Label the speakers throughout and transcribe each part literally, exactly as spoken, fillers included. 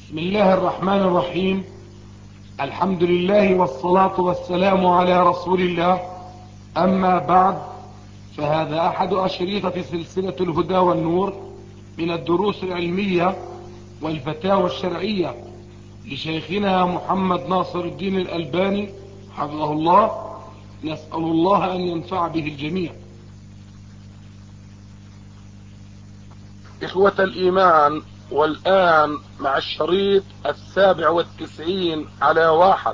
Speaker 1: بسم الله الرحمن الرحيم. الحمد لله والصلاة والسلام على رسول الله. أما بعد، فهذا أحد أشريطة سلسلة الهدى والنور من الدروس العلمية والفتاوى الشرعية لشيخنا محمد ناصر الدين الألباني حفظه الله. نسأل الله أن ينفع به الجميع. إخوة الإيمان، والآن مع الشريط السابع والتسعين على واحد.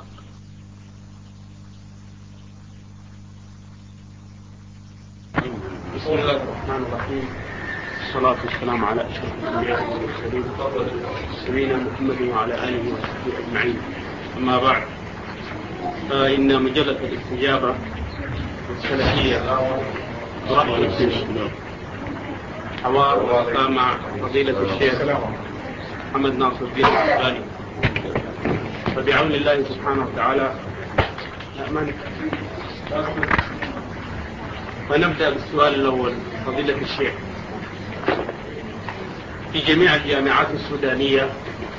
Speaker 2: بسم الله الرحمن الرحيم. الصلاة والسلام على أشرف الأنبياء والمرسلين سيدنا محمد وعلى آله وصحبه أجمعين. أما بعد، فإن مجلة الاستجابة السلفية حوار مع فضيلة الشيخ محمد ناصر الدين الألباني، فبعون الله سبحانه وتعالى نأمن. ونبدأ بالسؤال الأول. فضيلة الشيخ، في جميع الجامعات السودانية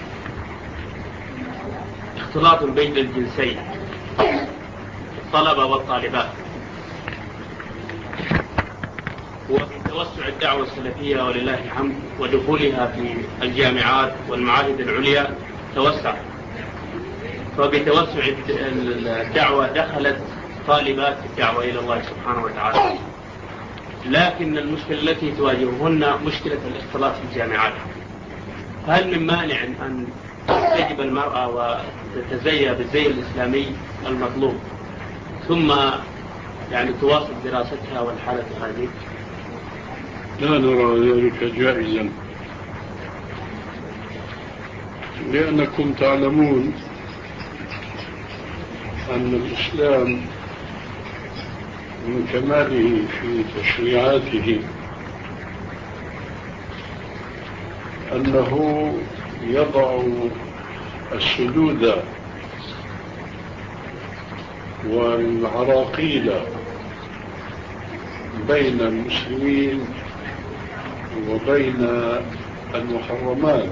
Speaker 2: اختلاط بين الجنسين، الطلبة والطالبات، وفي توسع الدعوة السلفية ولله الحمد ودخولها في الجامعات والمعاهد العليا توسع، فبتوسع الدعوة دخلت طالبات الدعوة إلى الله سبحانه وتعالى، لكن المشكلة التي تواجههن مشكلة الاختلاط في الجامعات. هل من مانع أن تجب المرأة وتتزي بالزي الإسلامي المطلوب ثم يعني تواصل دراستها والحالة هذه؟
Speaker 3: لا نرى ذلك جائزا، لأنكم تعلمون أن الإسلام من كماله في تشريعاته أنه يضع السدود والعراقيل بين المسلمين وبين المحرمات،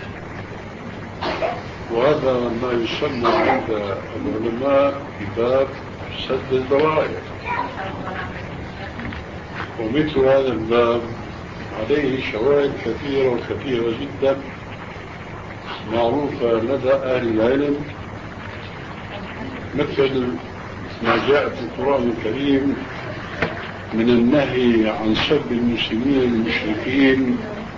Speaker 3: وهذا ما يسمى عند العلماء بباب سد الذرائع. ومثل هذا الباب عليه شواهد كثيرة وكثيرة جدا معروفة لدى أهل العلم، مثل ما جاء في القرآن الكريم من النهي عن سب المسلمين المشركين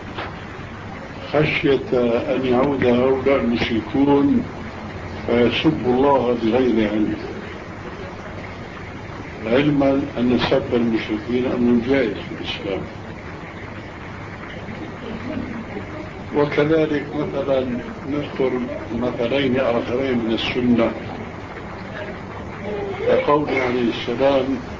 Speaker 3: خشية أن يعود هؤلاء المشركون فيسبوا الله بغير علم، علما أن سب المشركين أمر جائز في الإسلام. وكذلك مثلا نذكر مثلين آخرين من السنة، كقول عليه السلام: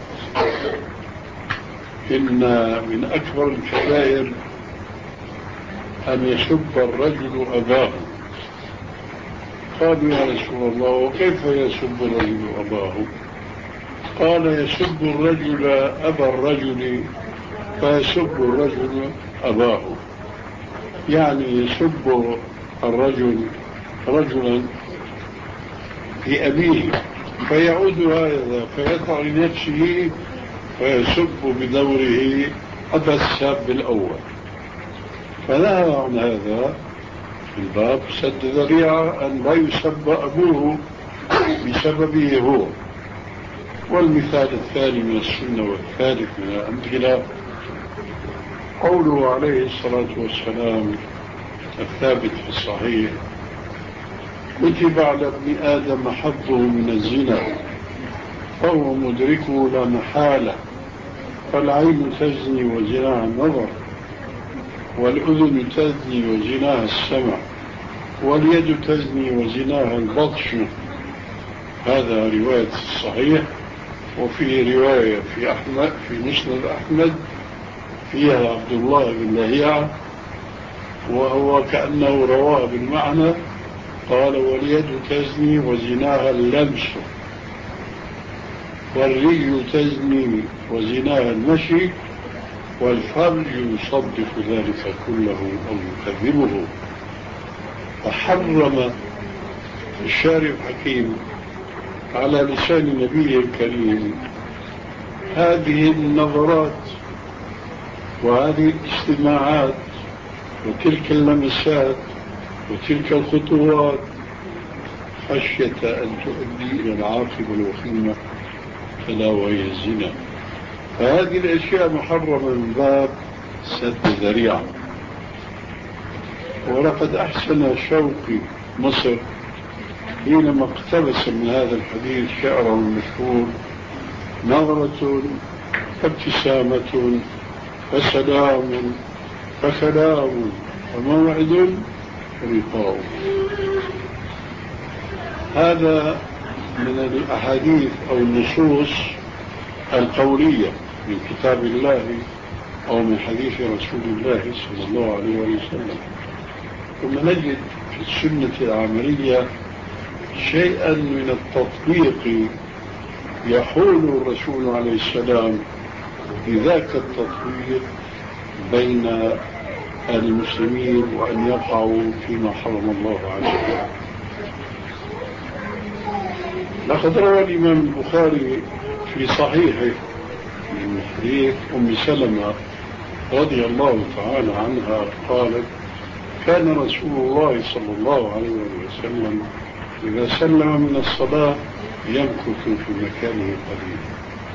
Speaker 3: إن من أكبر الكبائر أن يسب الرجل أباه. قالوا: يا رسول الله، وكيف يسب الرجل أباه؟ قال: يسب الرجل أبا الرجل فيسب الرجل أباه، يعني يسب الرجل رجلا في أبيه فيعود هذا فيطع لنفسه فيسب بدوره أبا الساب الأول. فنهى عن هذا في الباب سد ذريعة أن لا يسب أبوه بسببه هو. والمثال الثاني من السنة والثالث من الأمثلة قوله عليه الصلاة والسلام الثابت في الصحيح: كتب على ابن آدم حظه من الزنا فهو مدركه لا محالة، فالعين تزني وزناها النظر، والأذن تزني وزناها السمع، واليد تزني وزناها البطش. هذا رواية الصحيح. وفي رواية في أحمد في مسند أحمد فيها عبد الله بن لهيعة، وهو كأنه رواه بالمعنى، قال: واليد تزني وزناها اللمس، والرجل تزني وزناها المشي، والفرج يصدق ذلك كله أو يكذبه. فحرم الشارع الحكيم على لسان نبيه الكريم هذه النظرات وهذه الاجتماعات وتلك اللمسات وتلك الخطوات خشية أن تؤدي إلى العاقبة الوخيمة فلا وهي الزنا. فهذه الأشياء محرمة من باب سد ذريعة. ولقد أحسن شوقي مصر حينما اقتبس من هذا الحديث شعره المشهور: نظرة فابتسامة فسلام فكلام وموعد لقاء. هذا من الأحاديث أو النصوص القولية من كتاب الله أو من حديث رسول الله صلى الله عليه وسلم. ثم نجد في السنة العملية شيئا من التطبيق يحول الرسول عليه السلام بذاك التطبيق بين المسلمين وأن يقعوا فيما حرم الله عليهم. لقد روى الإمام البخاري في صحيحه من حديث أم سلمة رضي الله تعالى عنها قالت: كان رسول الله صلى الله عليه وسلم إذا سلم من الصلاة يمكث في مكانه قليلا،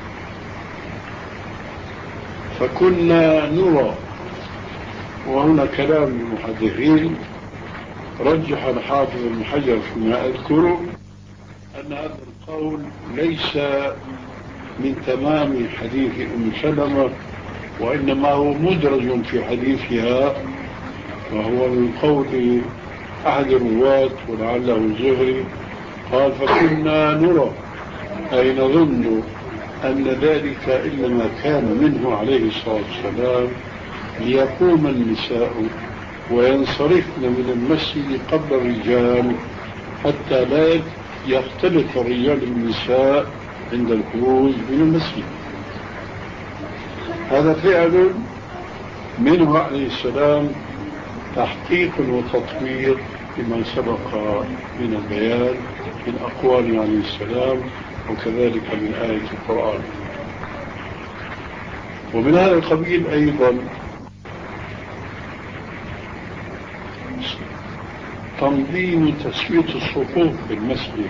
Speaker 3: فكنا نرى، وهنا كلام المحدثين رجح الحافظ ابن حجر فيما أذكره أن هذا القول ليس من تمام حديث أم سلمة، وإنما هو مدرج في حديثها، وهو من قول أحد الرواة ولعله الزهري قال: فكنا نرى أي نظن أن ذلك إنما كان منه عليه الصلاة والسلام ليقوم النساء وينصرفن من المسجد قبل الرجال حتى لا يختلط الرجال بالنساء عند الخروج من المسجد. هذا فعل منه عليه السلام تحقيق وتطوير لما سبق من البيان من أقوال عليه السلام وكذلك من آية القرآن. ومن هذا القبيل أيضا تنظيم تسوية الصفوف في المسجد،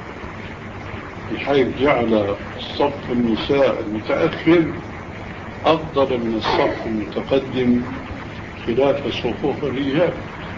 Speaker 3: بحيث جعل صف النساء المتأخر أفضل من الصف المتقدم خلاف صفوف الرجال.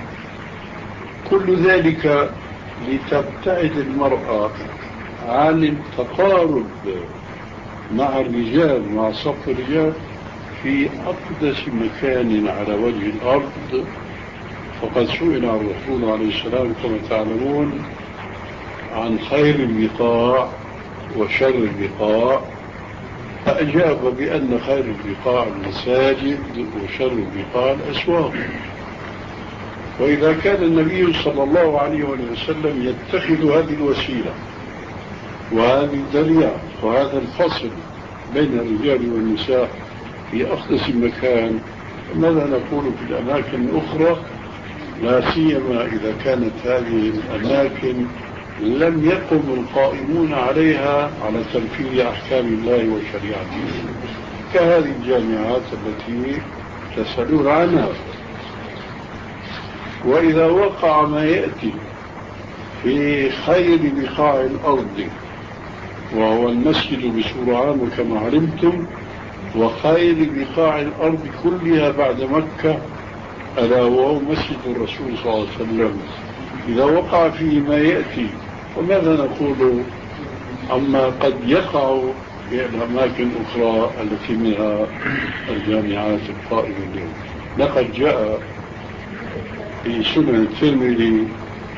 Speaker 3: كل ذلك لتبتعد المرأة عن التقارب مع الرجال مع صف الرجال في أقدس مكان على وجه الأرض. فقد سئل الرسول عليه السلام كما تعلمون عن خير البقاع وشر البقاع، فأجاب بأن خير البقاع المساجد وشر البقاع الأسواق. وإذا كان النبي صلى الله عليه وسلم يتخذ هذه الوسيلة وهذه الذريعة وهذا الفصل بين الرجال والنساء في أقدس مكان، ماذا نقول في الأماكن الأخرى، لا سيما إذا كانت هذه الأماكن لم يقم القائمون عليها على تنفيذ أحكام الله وشريعته، كهذه الجامعات التي تسألون عنها. وإذا وقع ما يأتي في خير بقاع الأرض وهو المسجد بصورة عامة كما علمتم، وخير بقاع الأرض كلها بعد مكة ألا وهو مسجد الرسول صلى الله عليه وسلم، إذا وقع فيه ما يأتي وماذا نقول عما قد يقع في الأماكن الأخرى التي منها الجامعات القائمة اليوم؟ لقد جاء في سنن الترمذي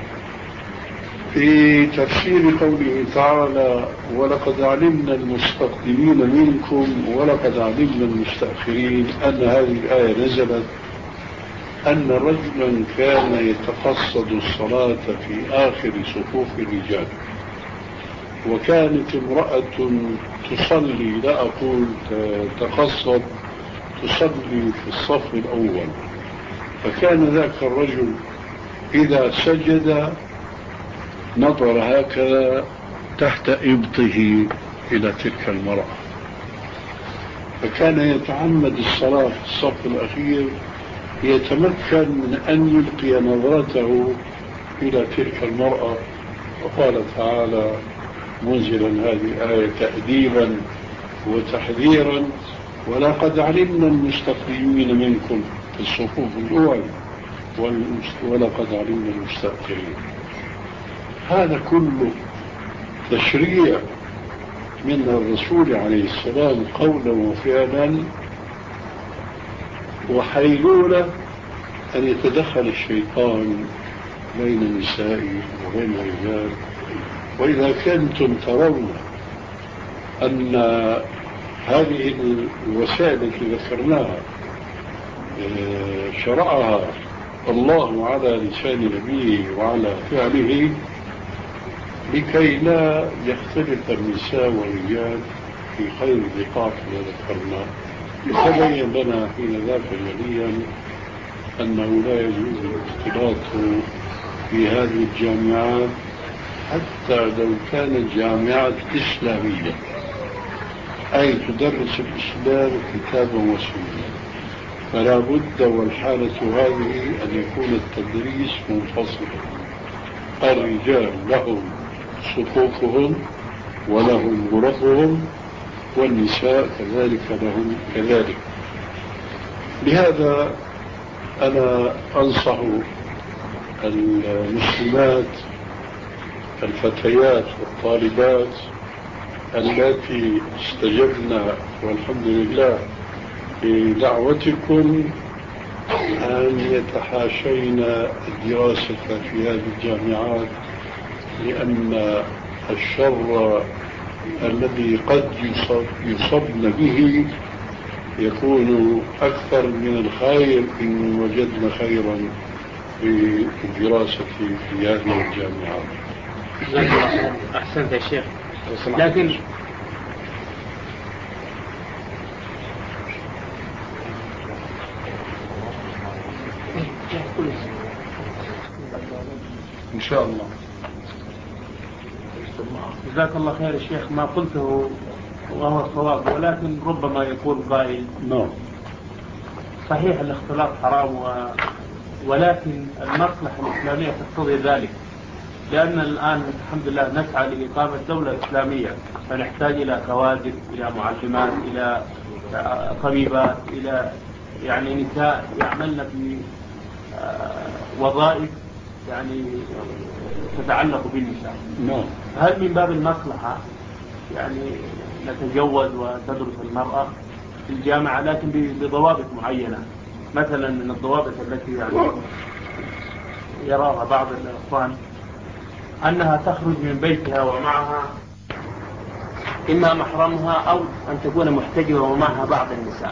Speaker 3: في تفسير قوله تعالى: ولقد علمنا المستقدمين منكم ولقد علمنا المستأخرين، أن هذه الآية نزلت أن رجلا كان يتقصد الصلاة في آخر صفوف الرجال، وكانت امرأة تصلي، لا أقول تقصد، تصلي في الصف الأول. فكان ذاك الرجل إذا سجد نظر هكذا تحت إبطه إلى تلك المرأة، فكان يتعمد الصلاة في الصف الأخير يتمكن من أن يلقي نظرته إلى تلك المرأة. وقال تعالى منزلا هذه الآية تأديبا وتحذيرا: ولقد علمنا المستقدمين منكم في الصفوف الأول ولقد علمنا المستأخرين. هذا كله تشريع من الرسول عليه السلام قولا وفعلا، وحيلولة أن يتدخل الشيطان بين النساء وبين الرجال. وإذا كنتم ترون أن هذه الوسائل التي ذكرناها شرعها الله على لسان نبيه وعلى فعله لكي لا يختلف النساء والرجال في خير البقاع كما ذكرنا، يتبين لنا حين ذاك جليا أنه لا يجوز الاختلاط في هذه الجامعات حتى لو كانت جامعات إسلامية، أي تدرس الإسلام كتابا وسنة، فلا بد والحالة هذه أن يكون التدريس منفصلا. الرجال لهم صفوفهم ولهم غرفهم، والنساء كذلك لهم كذلك. لهذا أنا أنصح المسلمات الفتيات والطالبات التي استجبنا والحمد لله لدعوتكم أن يتحاشين الدراسة في هذه الجامعات، لأن الشر الذي قد يصب يصبن به يكون أكثر من الخير إن وجدنا خيرا في الدراسة في هذه الجامعات.
Speaker 2: أحسنت يا شيخ. لكن
Speaker 1: إن شاء الله.
Speaker 2: جزاك الله خير يا شيخ. ما قلته وهو صواب، ولكن ربما يكون قائل
Speaker 3: نعم
Speaker 2: صحيح الاختلاط حرام و... ولكن المصلحة الإسلامية تقتضي ذلك، لأن الآن الحمد لله نسعى لإقامة دولة إسلامية، فنحتاج إلى كوادر، إلى معلمات، إلى طبيبات، إلى يعني نساء يعملن في وظائف يعني تتعلق بالنساء.
Speaker 3: نعم.
Speaker 2: هل من باب المصلحة يعني نتجوز وتدرس المرأة في الجامعة لكن بضوابط معينة؟ مثلا من الضوابط التي يعني يراها بعض الإخوان أنها تخرج من بيتها ومعها إما محرمها أو أن تكون محتجبة ومعها بعض النساء،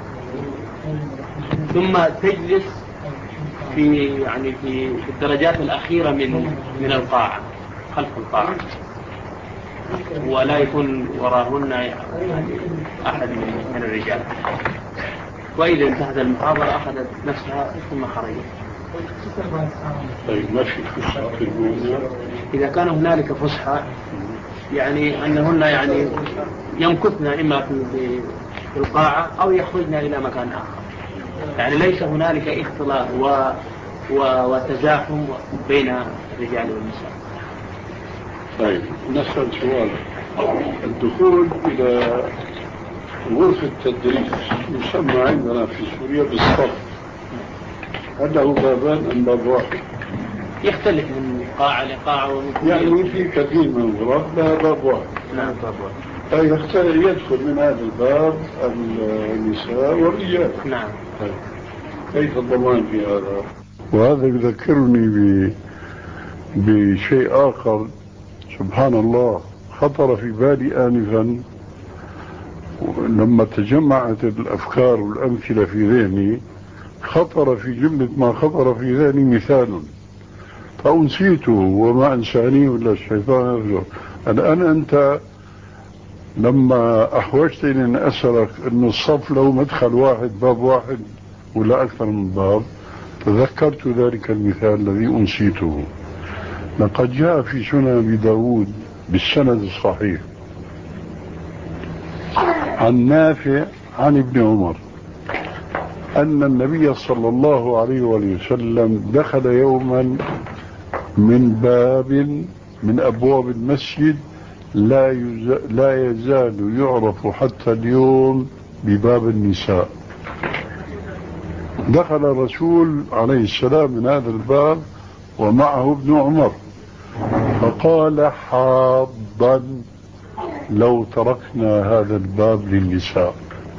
Speaker 2: ثم تجلس في يعني في الدرجات الأخيرة من من القاعة خلف القاعة، ولا يكون وراهن يعني أحد من الرجال، وإذا انتهت المحاضرة أخذت نفسها ثم خرجت.
Speaker 3: طيب ما في فسحة في الموضوع؟
Speaker 2: إذا كان هنالك فسحة يعني أنهن يعني يمكثن إما في في القاعة أو يخرجن إلى مكان آخر، يعني ليس هنالك اختلاط و وتزاحم بين الرجال والنساء.
Speaker 3: طيب نسأل سؤال: الدخول إلى غرفة التدريس يسمى عندنا في سوريا بالصف، هل له بابان أم باب واحد؟
Speaker 2: يختلف من قاعة لقاعة ومن
Speaker 3: يعني في كثير من الغرف لا باب واحد.
Speaker 2: نعم باب واحد.
Speaker 3: فيختلف يدخل من هذا الباب النساء والرجال.
Speaker 2: نعم.
Speaker 3: طيب كيف الضمان في هذا؟ وهذا يذكرني ب... بشيء آخر سبحان الله خطر في بالي آنفا لما تجمعت الأفكار والأمثلة في ذهني. خطر في جملة ما خطر في ذهني مثال فأنسيته وما أنسانيه إلا الشيطان يرجع. الآن أنت لما أحوجتني أن أسألك أن الصف له مدخل واحد باب واحد ولا أكثر من باب، تذكرت ذلك المثال الذي أنسيته. لقد جاء في سنن أبي داود بالسند الصحيح عن نافع عن ابن عمر أن النبي صلى الله عليه وسلم دخل يوما من باب من أبواب المسجد لا, لا يزال يعرف حتى اليوم بباب النساء. دخل الرسول عليه السلام من هذا الباب ومعه ابن عمر، فقال حاضا لو تركنا هذا الباب للنساء،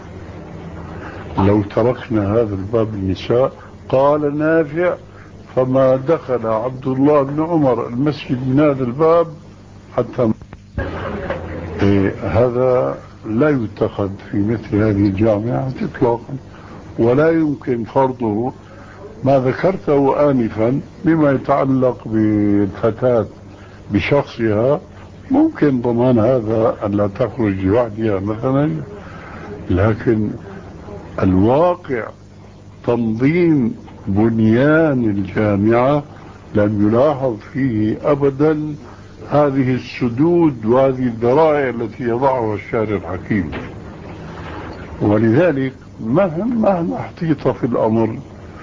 Speaker 3: لو تركنا هذا الباب للنساء. قال نافع فما دخل عبد الله بن عمر المسجد من هذا الباب حتى إيه هذا لا يتخذ في مثل هذه الجامعة اطلاقا، ولا يمكن فرضه ما ذكرته آنفا بما يتعلق بالفتاة بشخصها. ممكن ضمان هذا أن لا تخرج لوحدها مثلا، لكن الواقع تنظيم بنيان الجامعة لم يلاحظ فيه أبدا هذه السدود وهذه الذرائع التي يضعها الشارع الحكيم. ولذلك مهما احتيط في الأمر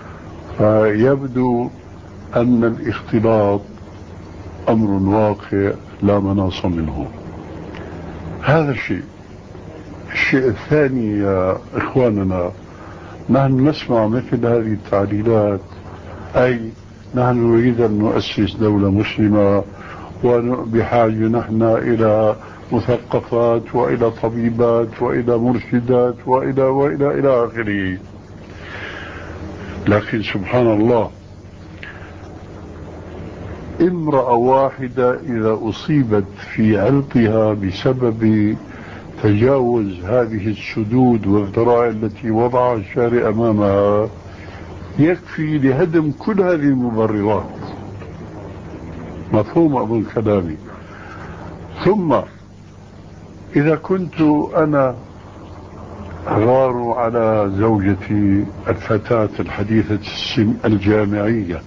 Speaker 3: فيبدو أن الاختلاط أمر واقع لا مناص منه. هذا الشيء. الشيء الثاني يا إخواننا، نحن نسمع مثل هذه التعليلات، أي نحن نريد أن نؤسس دولة مسلمة وبحاجة نحن إلى مثقفات وإلى طبيبات وإلى مرشدات وإلى وإلى إلى آخره. لكن سبحان الله، امرأة واحدة إذا أصيبت في عرضها بسبب تجاوز هذه السدود والذرائع التي وضعها الشارع أمامها يكفي لهدم كل هذه المبررات. مفهوم أظن كلامي؟ ثم إذا كنت أنا أغار على زوجتي الفتاة الحديثة السن الجامعية،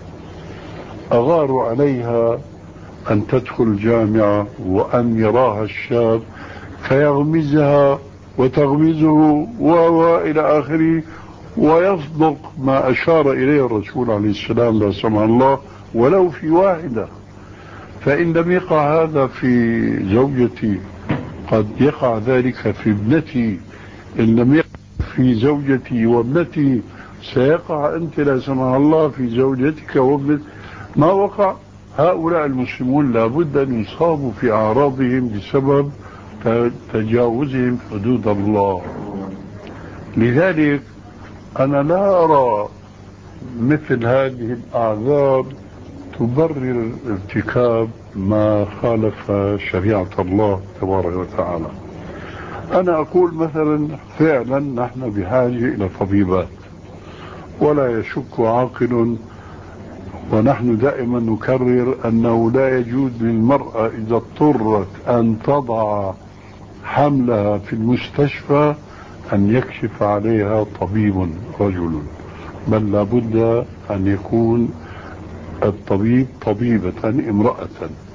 Speaker 3: أغار عليها أن تدخل جامعة وأن يراها الشاب فيغمزها وتغمزه وإلى آخره، ويصدق ما أشار إليه الرسول عليه السلام لا سمح الله ولو في واحدة. فإن لم يقع هذا في زوجتي قد يقع ذلك في ابنتي، إن لم يقع في زوجتي وابنتي سيقع أنت لا سمح الله في زوجتك وابنتك. ما وقع؟ هؤلاء المسلمون لابد أن يصابوا في أعراضهم بسبب تجاوزهم حدود الله. لذلك أنا لا أرى مثل هذه الأعذار تبرر ارتكاب ما خالف شريعة الله تبارك وتعالى. أنا أقول مثلا فعلا نحن بحاجة إلى طبيبات، ولا يشك عاقل، ونحن دائما نكرر أنه لا يجوز للمرأة إذا اضطرت أن تضع حملها في المستشفى أن يكشف عليها طبيب رجل، بل لابد أن يكون الطبيب طبيبة امرأة.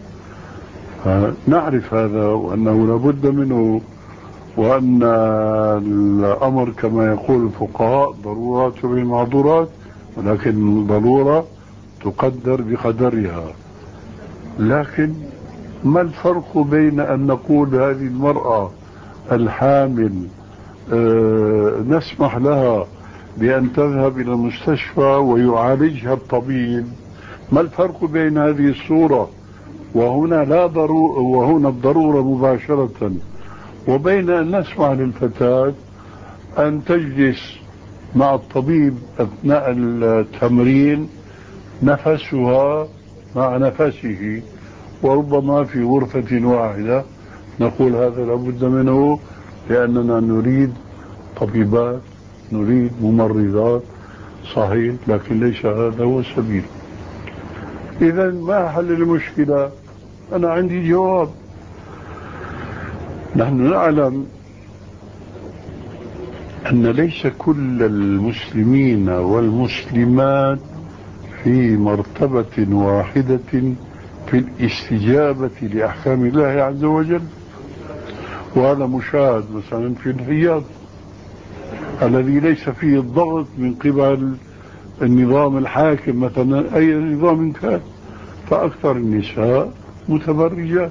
Speaker 3: نعرف هذا وأنه لابد منه، وأن الأمر كما يقول الفقهاء ضرورات بالمعذورات، ولكن الضرورة تقدر بقدرها. لكن ما الفرق بين أن نقول هذه المرأة الحامل أه نسمح لها بأن تذهب إلى المستشفى ويعالجها الطبيب؟ ما الفرق بين هذه الصورة وهنا لا ضرورة وهنا الضرورة مباشرة، وبين أن نسمح للفتاة أن تجلس مع الطبيب أثناء التمرين نفسها مع نفسه وربما في غرفة واحدة؟ نقول هذا لابد منه لأننا نريد طبيبات، نريد ممرضات، صحيح، لكن ليس هذا هو السبيل. إذا ما حل المشكلة؟ أنا عندي جواب. نحن نعلم أن ليس كل المسلمين والمسلمات في مرتبة واحدة في الاستجابة لأحكام الله عز وجل، وهذا مشاهد مثلا في الرياض الذي ليس فيه الضغط من قبل النظام الحاكم مثلا أي نظام كان، فأكثر النساء متبرجات.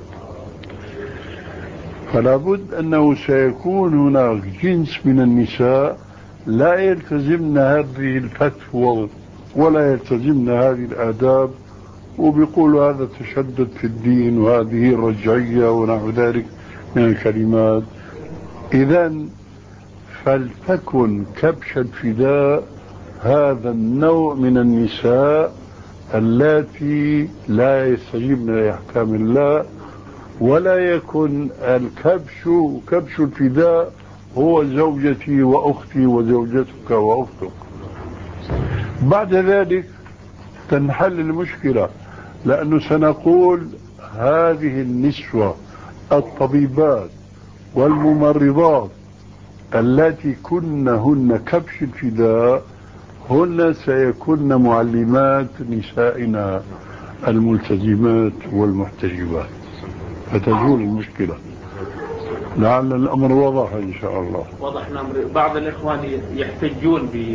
Speaker 3: فلا بد أنه سيكون هناك جنس من النساء لا يلتزمن هذه الفتوى ولا يلتزمن هذه الآداب، وبيقولوا هذا تشدد في الدين وهذه رجعية ونحو ذلك من الكلمات. إذن فلتكن كبش الفداء هذا النوع من النساء اللاتي لا يستجيبن لأحكام الله، ولا يكن الكبش كبش الفداء هو زوجتي وأختي وزوجتك وأختك. بعد ذلك تنحل المشكلة، لأنه سنقول هذه النسوة الطبيبات والممرضات التي كنهن كبش الفداء هن سيكون معلمات نسائنا الملتزمات والمحتجبات، فتزول المشكلة. لعل الأمر واضح إن شاء الله.
Speaker 2: واضح الأمر. بعض الإخوان يحتجون ب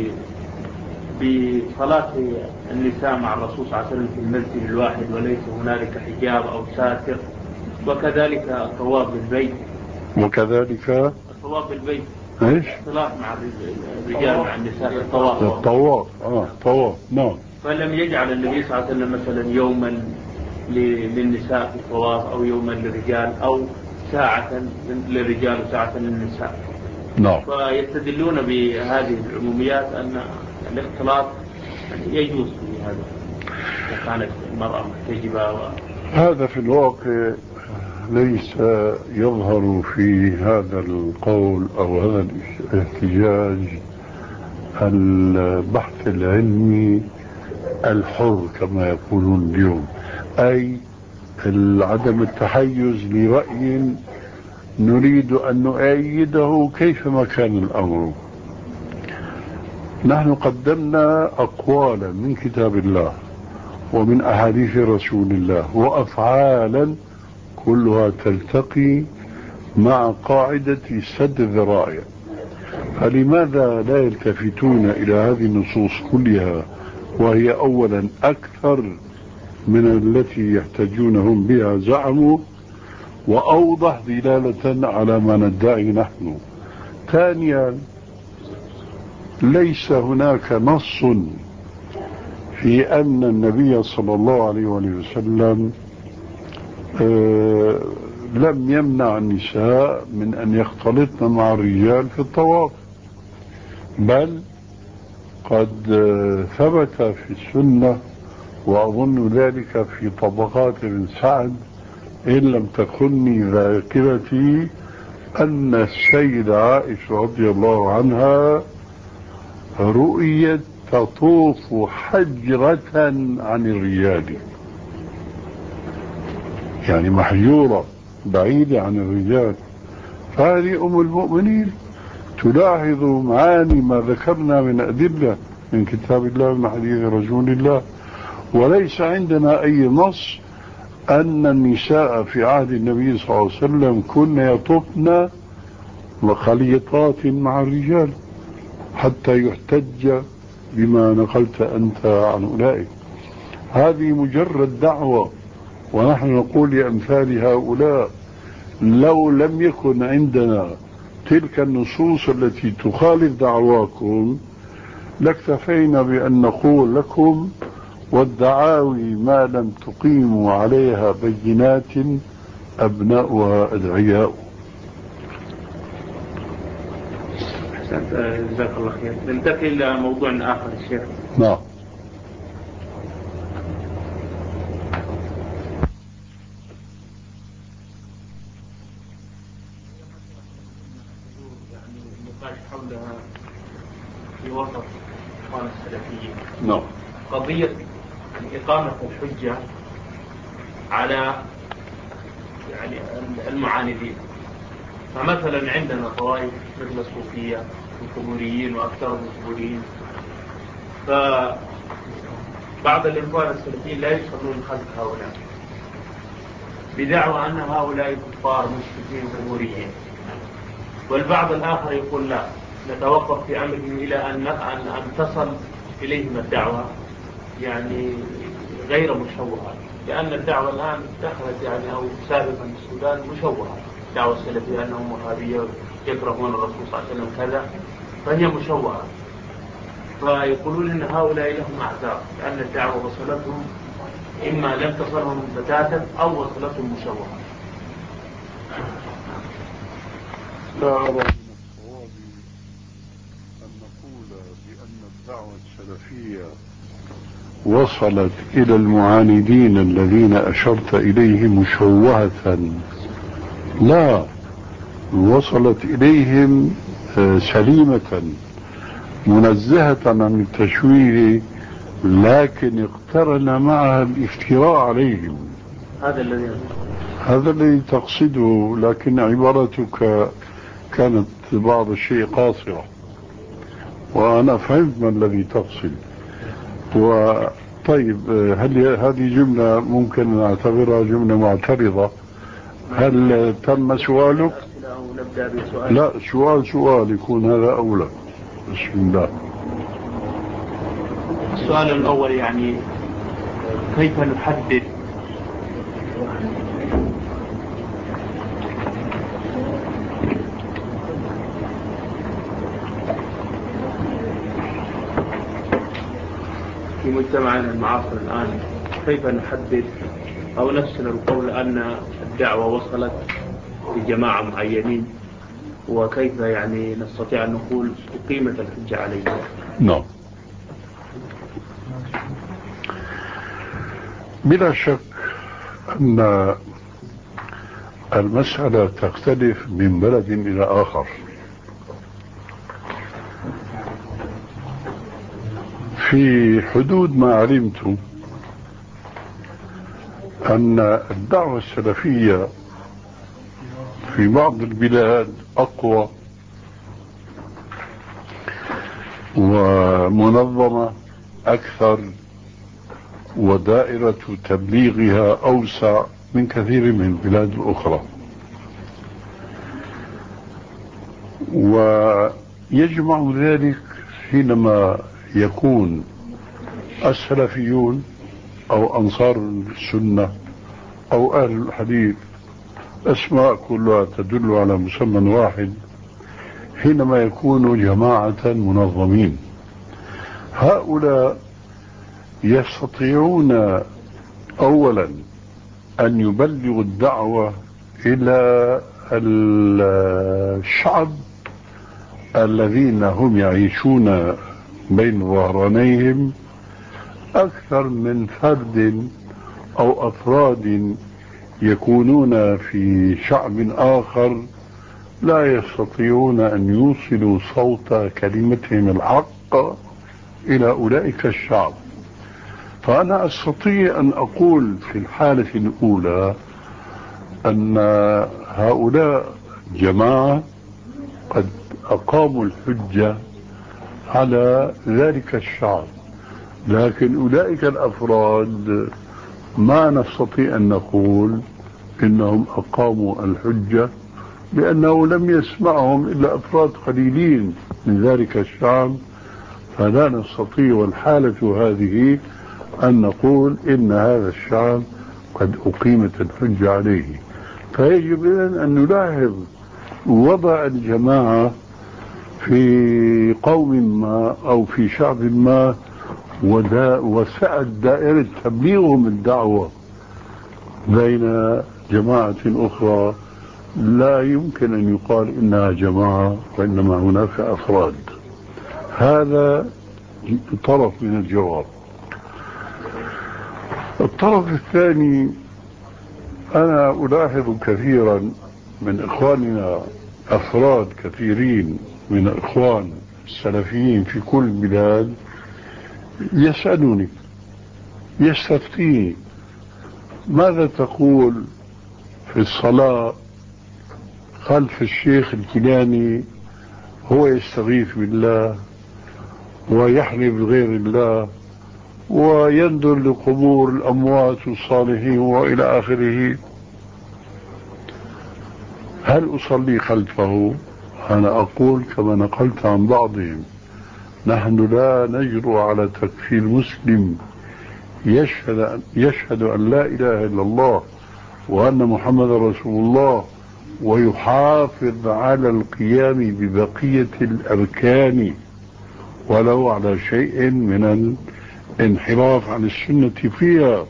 Speaker 2: بصلاة النساء مع الرسول صلى الله عليه وسلم في المسجد الواحد وليس هنالك حجاب أو ساتر، وكذلك الطواف بالبيت،
Speaker 3: وكذلك
Speaker 2: الطواف بالبيت
Speaker 3: ايش؟
Speaker 2: صلاة مع الرجال مع النساء الطواف.
Speaker 3: الطواف اه طواف نعم.
Speaker 2: فلم يجعل النبي صلى الله عليه وسلم مثلا يوما للنساء في الطواف أو يوما للرجال أو ساعة للرجال وساعة للنساء.
Speaker 3: نعم.
Speaker 2: فيستدلون بهذه العموميات أن الاختلاط يجوز في هذا إذا كانت المرأة محتجبة و...
Speaker 3: هذا في الواقع ليس يظهر في هذا القول أو هذا الاحتجاج البحث العلمي الحر كما يقولون اليوم، أي عدم التحيز لرأي نريد أن نؤيده كيفما كان الأمر. نحن قدمنا أقوالا من كتاب الله ومن أحاديث رسول الله وأفعالا كلها تلتقي مع قاعدة سد الذرائع، فلماذا لا يلتفتون إلى هذه النصوص كلها وهي أولا أكثر من التي يحتاجونهم بها زعموا وأوضح دلالة على ما ندعي نحن. ثانيا ليس هناك نص في أن النبي صلى الله عليه وسلم آه لم يمنع النساء من أن يختلطن مع الرجال في الطواف، بل قد آه ثبت في السنة، وأظن ذلك في طبقات ابن سعد إن لم تخني ذاكرتي، أن السيدة عائشة رضي الله عنها رؤيت تطوف حجرة عن الرجال، يعني محجورة بعيدة عن الرجال. فهذه أم المؤمنين تلاحظ معاني ما ذكرنا من أدلة من كتاب الله ومن حديث رسول الله، وليس عندنا أي نص أن النساء في عهد النبي صلى الله عليه وسلم كن يطفن وخليطات مع الرجال حتى يحتج بما نقلت أنت عن أولئك. هذه مجرد دعوة، ونحن نقول لأمثال هؤلاء لو لم يكن عندنا تلك النصوص التي تخالف دعواكم لاكتفينا بأن نقول لكم والدعاوي ما لم تقيموا عليها بينات أبناؤها أدعياء.
Speaker 2: جزاك الله خير. ننتقل إلى موضوع آخر الشيخ.
Speaker 3: نعم.
Speaker 2: حولها في وسط الإخوان السلفيين.
Speaker 3: نعم.
Speaker 2: قضية إقامة الحجة على يعني المعاندين. فمثلا عندنا طوائف مثل الصوفية القبوريين وأكثرهم قبوريين. فبعض الإخوان السلفيين لا يصلون خلف هؤلاء بدعوى أن هؤلاء كفار مشركين قبوريين، والبعض الآخر يقول لا، نتوقف في أمرهم إلى أن أن تصل إليهم الدعوة يعني غير مشوهة، لأن الدعوة الآن دخلت يعني أو سابقا في السودان مشوهة، الدعوة السلفية أنهم وهابية يكرهون الرسول صلى الله عليه وسلم كذا، فهي مشوهة. فيقولون أن هؤلاء لهم أعذار لأن الدعوة وصلتهم إما لم تصلهم بتاتا أو وصلتهم مشوهة.
Speaker 3: لا أرى من الصواب أن نقول بأن الدعوة السلفية وصلت إلى المعاندين الذين أشرت إليهم مشوهة. لا، وصلت إليهم سليمة منزهة عن التشويه، لكن اقترن معها الافتراء عليهم.
Speaker 2: هذا الذي
Speaker 3: هذا الذي تقصده، لكن عبارتك كانت بعض الشيء قاصرة، وأنا فهمت ما الذي تقصد. وطيب، هل هذه جملة ممكن نعتبرها جملة معترضة؟ هل تم سؤالك؟ لا، سؤال سؤال يكون هذا أولى. بسم الله.
Speaker 2: السؤال الأول يعني كيف نحدد في مجتمعنا المعاصر الآن، كيف نحدد أو نفسر القول أن الدعوة وصلت لجماعة معينين، وكيف يعني نستطيع أن نقول قيمة الحجة عليهم؟
Speaker 3: نعم، بلا شك أن المسألة تختلف من بلد إلى آخر. في حدود ما علمت أن الدعوة السلفية في بعض البلاد أقوى ومنظمة أكثر، ودائرة تبليغها أوسع من كثير من البلاد الأخرى. ويجمع ذلك حينما يكون السلفيون أو أنصار السنة أو أهل الحديث، أسماء كلها تدل على مسمى واحد، حينما يكونوا جماعة منظمين. هؤلاء يستطيعون أولا أن يبلغوا الدعوة إلى الشعب الذين هم يعيشون بين ظهرانيهم أكثر من فرد أو أفراد يكونون في شعب آخر لا يستطيعون أن يوصلوا صوت كلمتهم الحق إلى أولئك الشعب. فأنا أستطيع أن أقول في الحالة الأولى أن هؤلاء جماعة قد أقاموا الحجة على ذلك الشعب، لكن أولئك الأفراد ما نستطيع أن نقول إنهم أقاموا الحجة، لأنه لم يسمعهم إلا أفراد قليلين من ذلك الشعب. فلا نستطيع الحالة هذه أن نقول إن هذا الشعب قد أقيمت الحجة عليه. فيجب أن نلاحظ وضع الجماعة في قوم ما أو في شعب ما، وسعت دائرة تبليغهم الدعوة بين جماعة أخرى. لا يمكن أن يقال إنها جماعة، وإنما هناك أفراد. هذا طرف من الجواب. الطرف الثاني، أنا ألاحظ كثيرا من إخواننا، أفراد كثيرين من الإخوان السلفيين في كل البلاد يسألوني، يستفتيني: ماذا تقول في الصلاة خلف الشيخ الكيلاني هو يستغيث بالله ويحلف بغير الله وينظر لقبور الأموات والصالحين وإلى آخره، هل أصلي خلفه؟ أنا أقول كما نقلت عن بعضهم: نحن لا نجرؤ على تكفير مسلم يشهد, يشهد أن لا إله إلا الله وأن محمد رسول الله ويحافظ على القيام ببقية الأركان ولو على شيء من الانحراف عن السنة فيها،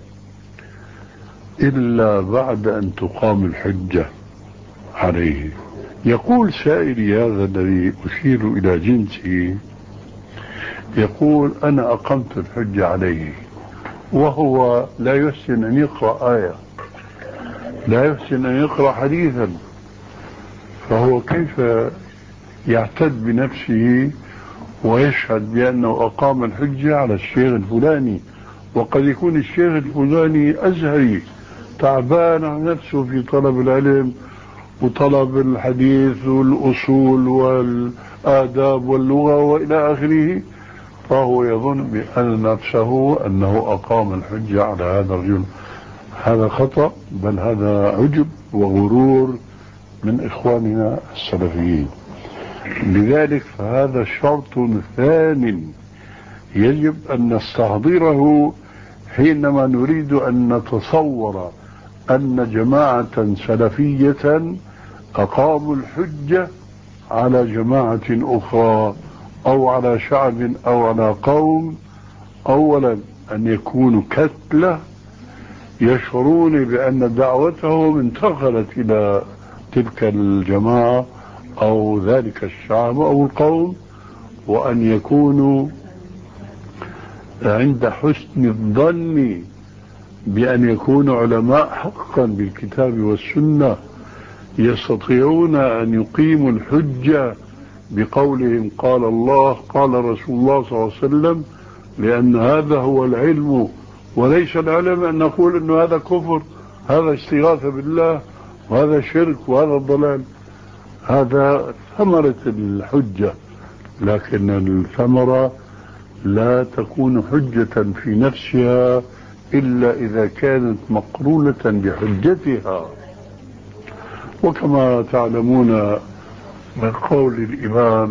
Speaker 3: إلا بعد أن تقام الحجة عليه. يقول سائلي هذا الذي أشير إلى جنسه، يقول: أنا أقمت الحجة عليه وهو لا يحسن أن يقرأ آية، لا يحسن أن يقرأ حديثا، فهو كيف يعتد بنفسه ويشهد بأنه أقام الحجة على الشيخ الفلاني، وقد يكون الشيخ الفلاني أزهري تعبان عن نفسه في طلب العلم وطلب الحديث والأصول والآداب واللغة وإلى آخره، فهو يظن بأن نفسه أنه أقام الحجة على هذا الرجل. هذا خطأ، بل هذا عجب وغرور من إخواننا السلفيين. لذلك فهذا شرط ثان يجب أن نستحضره حينما نريد أن نتصور أن جماعة سلفية أقاموا الحجة على جماعة أخرى أو على شعب أو على قوم. أولا أن يكونوا كتلة يشعرون بأن دعوتهم انتقلت إلى تلك الجماعة أو ذلك الشعب أو القوم، وأن يكونوا عند حسن الظن بأن يكونوا علماء حقا بالكتاب والسنة يستطيعون أن يقيموا الحجة بقولهم قال الله قال رسول الله صلى الله عليه وسلم، لأن هذا هو العلم، وليس العلم أن نقول أن هذا كفر، هذا استغاثة بالله، وهذا شرك، وهذا الضلال. هذا ثمرة الحجة، لكن الثمرة لا تكون حجة في نفسها إلا إذا كانت مقرونة بحجتها. وكما تعلمون من قول الإمام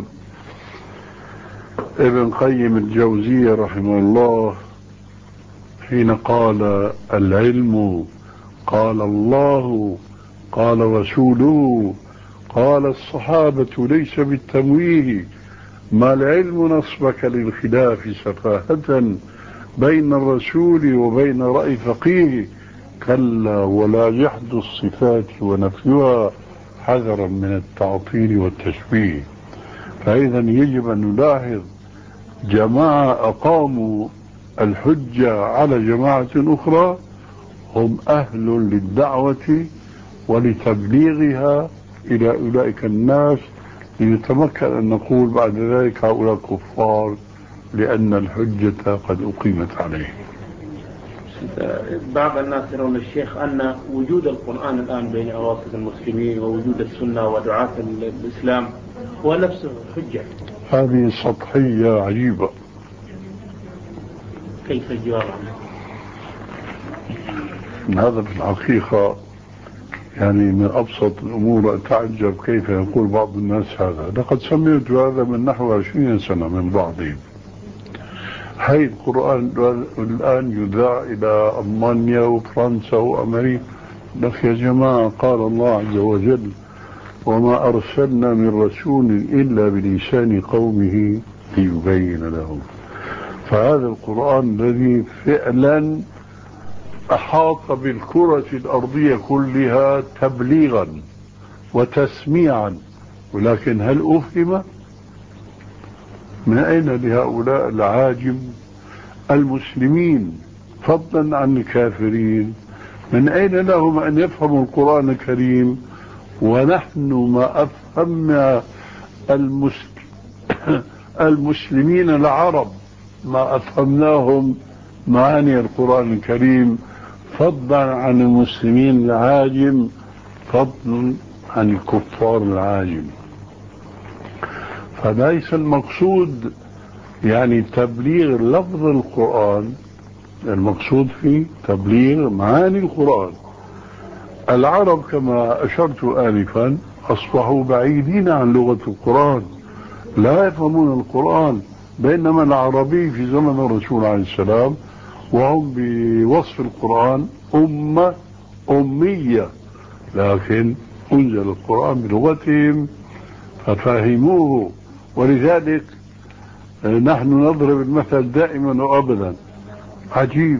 Speaker 3: ابن قيم الجوزية رحمه الله حين قال: العلم قال الله قال رسوله قال الصحابة ليس بالتمويه، ما العلم نصبك للخلاف سفاهة بين الرسول وبين رأي فقيه، كلا ولا جحد الصفات ونفيها حذرا من التعطيل والتشبيه. فإذا يجب أن نلاحظ جماعة أقاموا الحجة على جماعة أخرى هم أهل للدعوة ولتبليغها إلى أولئك الناس، ليتمكن أن نقول بعد ذلك هؤلاء كفار لأن الحجة قد أقيمت عليه.
Speaker 2: بعض الناس يرون الشيخ أن وجود القرآن الآن بين أواسط المسلمين ووجود السنة ودعاة الإسلام هو نفسه حجة.
Speaker 3: هذه سطحية عجيبة.
Speaker 2: كيف الجواب؟
Speaker 3: هذا في الحقيقة يعني من أبسط الأمور. أتعجب كيف يقول بعض الناس هذا. لقد سمعت هذا من نحو عشرين سنة من بعضهم. هاي القرآن الآن يذاع إلى ألمانيا وفرنسا وأمريكا. لك يا جماعة قال الله عز وجل: وما أرسلنا من رسول إلا بلسان قومه ليبين لهم. فهذا القرآن الذي فعلا أحاط بالكرة الأرضية كلها تبليغا وتسميعا، ولكن هل أفهم؟ من أين لهؤلاء العاجم المسلمين فضلا عن الكافرين، من أين لهم أن يفهموا القرآن الكريم ونحن ما أفهمنا المسلم المسلمين العرب ما أفهمناهم معاني القرآن الكريم، فضلا عن المسلمين العاجم، فضلا عن الكفار العاجم. فليس المقصود يعني تبليغ لفظ القرآن، المقصود فيه تبليغ معاني القرآن. العرب كما أشرت آنفا أصبحوا بعيدين عن لغة القرآن، لا يفهمون القرآن، بينما العربي في زمن الرسول عليه السلام وهم بوصف القرآن أمة أمية، لكن أنزل القرآن بلغتهم ففهموه. ولذلك نحن نضرب المثل دائما وأبدا. عجيب،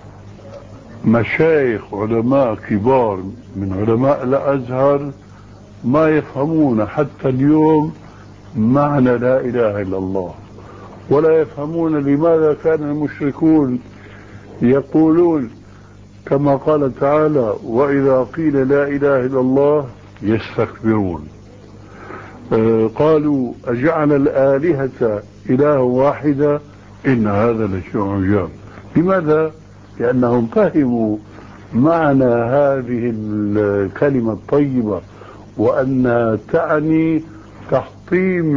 Speaker 3: مشايخ علماء كبار من علماء الأزهر ما يفهمون حتى اليوم معنى لا إله إلا الله، ولا يفهمون لماذا كان المشركون يقولون كما قال تعالى: وإذا قيل لا إله إلا الله يستكبرون. آه قالوا: أجعل الآلهة إله واحدة إن هذا لشيء عجاب. لماذا؟ لأنهم فهموا معنى هذه الكلمة الطيبة، وأنها تعني تحطيم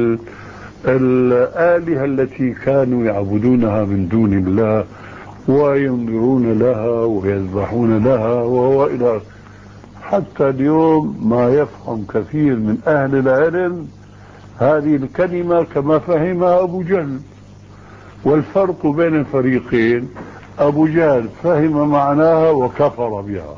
Speaker 3: الآلهة التي كانوا يعبدونها من دون الله وينظرون لها ويذبحون لها وهو إلى. حتى اليوم ما يفهم كثير من أهل العلم هذه الكلمة كما فهمها أبو جهل. والفرق بين الفريقين: أبو جهل فهم معناها وكفر بها،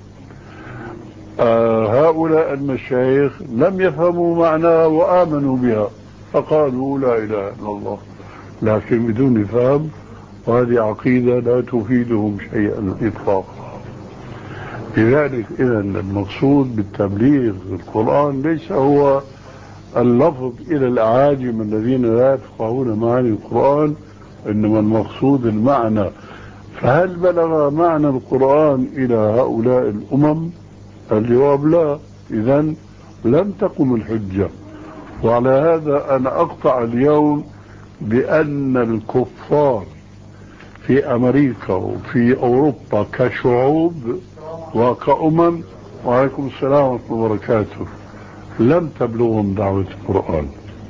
Speaker 3: آه هؤلاء المشايخ لم يفهموا معناها وآمنوا بها فقالوا لا إله إلا الله، لكن بدون فهم، وهذه عقيدة لا تفيدهم شيئا إطلاقا. لذلك إذا المقصود بالتبليغ القرآن ليس هو اللفظ إلى الأعاجم الذين لا يفقهون معاني القرآن، إنما المقصود المعنى. فهل بلغ معنى القرآن إلى هؤلاء الأمم؟ الجواب لا. إذن لم تقم الحجة. وعلى هذا أنا أقطع اليوم بأن الكفار في أمريكا وفي أوروبا كشعوب وكأمم، وعليكم السلام ورحمة الله وبركاته، لم تبلغهم دعوة القرآن،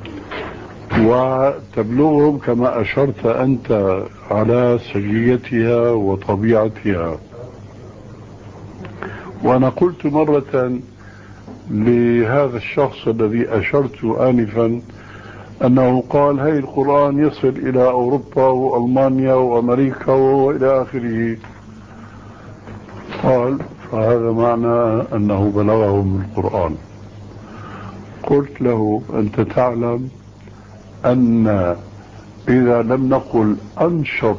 Speaker 3: وتبلغهم كما أشرت أنت على سجيتها وطبيعتها. وأنا قلت مرة لهذا الشخص الذي أشرت آنفا أنه قال: هاي القرآن يصل إلى أوروبا وألمانيا وأمريكا وإلى آخره. قال: فهذا معنى أنه بلغهم القرآن. قلت له: أنت تعلم أن إذا لم نقل أنشط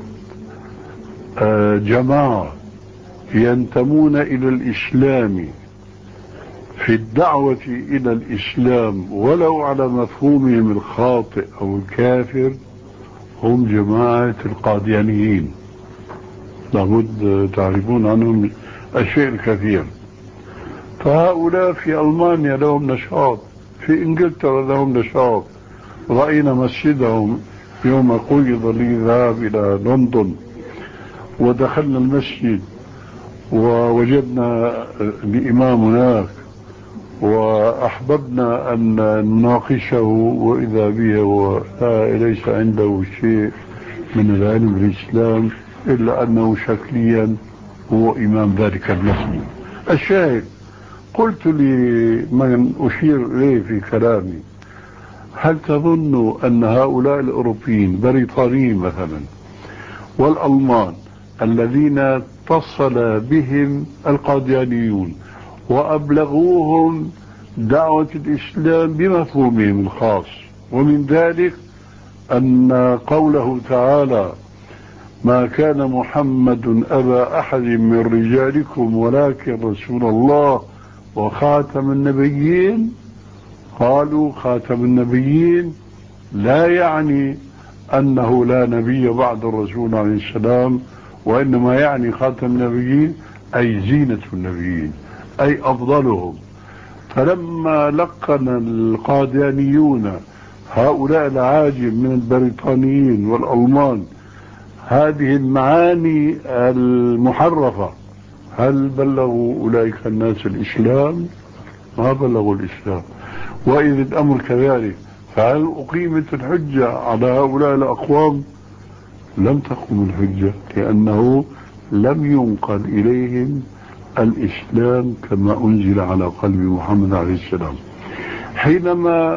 Speaker 3: جماعة ينتمون إلى الإسلام في الدعوة إلى الإسلام ولو على مفهومهم الخاطئ أو الكافر، هم جماعة القاديانيين. لابد تعرفون عنهم الشيء الكثير. فهؤلاء في ألمانيا لهم نشاط، في إنجلترا لهم نشاط. رأينا مسجدهم يوم قيض لي ذهاب إلى لندن، ودخلنا المسجد ووجدنا الإمام هناك وأحببنا أن نناقشه، وإذا به ولا ليس عنده شيء من العلم الإسلام إلا أنه شكليا هو إمام ذلك المسجد. الشاهد، قلت لمن أشير إليه في كلامي: هل تظن أن هؤلاء الأوروبيين بريطانيين مثلا والألمان الذين اتصل بهم القاديانيون وأبلغوهم دعوة الإسلام بمفهومهم الخاص، ومن ذلك أن قوله تعالى: ما كان محمد أبا أحد من رجالكم ولكن رسول الله وخاتم النبيين، قالوا خاتم النبيين لا يعني أنه لا نبي بعد الرسول عليه السلام، وإنما يعني خاتم النبيين أي زينة النبيين، أي أفضلهم. فلما لقن القاديانيون هؤلاء العاجم من البريطانيين والألمان هذه المعاني المحرفة، هل بلغوا أولئك الناس الإسلام؟ ما بلغوا الإسلام. وإذ الأمر كذلك، فهل أقيمت الحجة على هؤلاء الأقوام؟ لم تقم الحجة، لأنه لم ينقل إليهم الإسلام كما أنزل على قلب محمد عليه السلام. حينما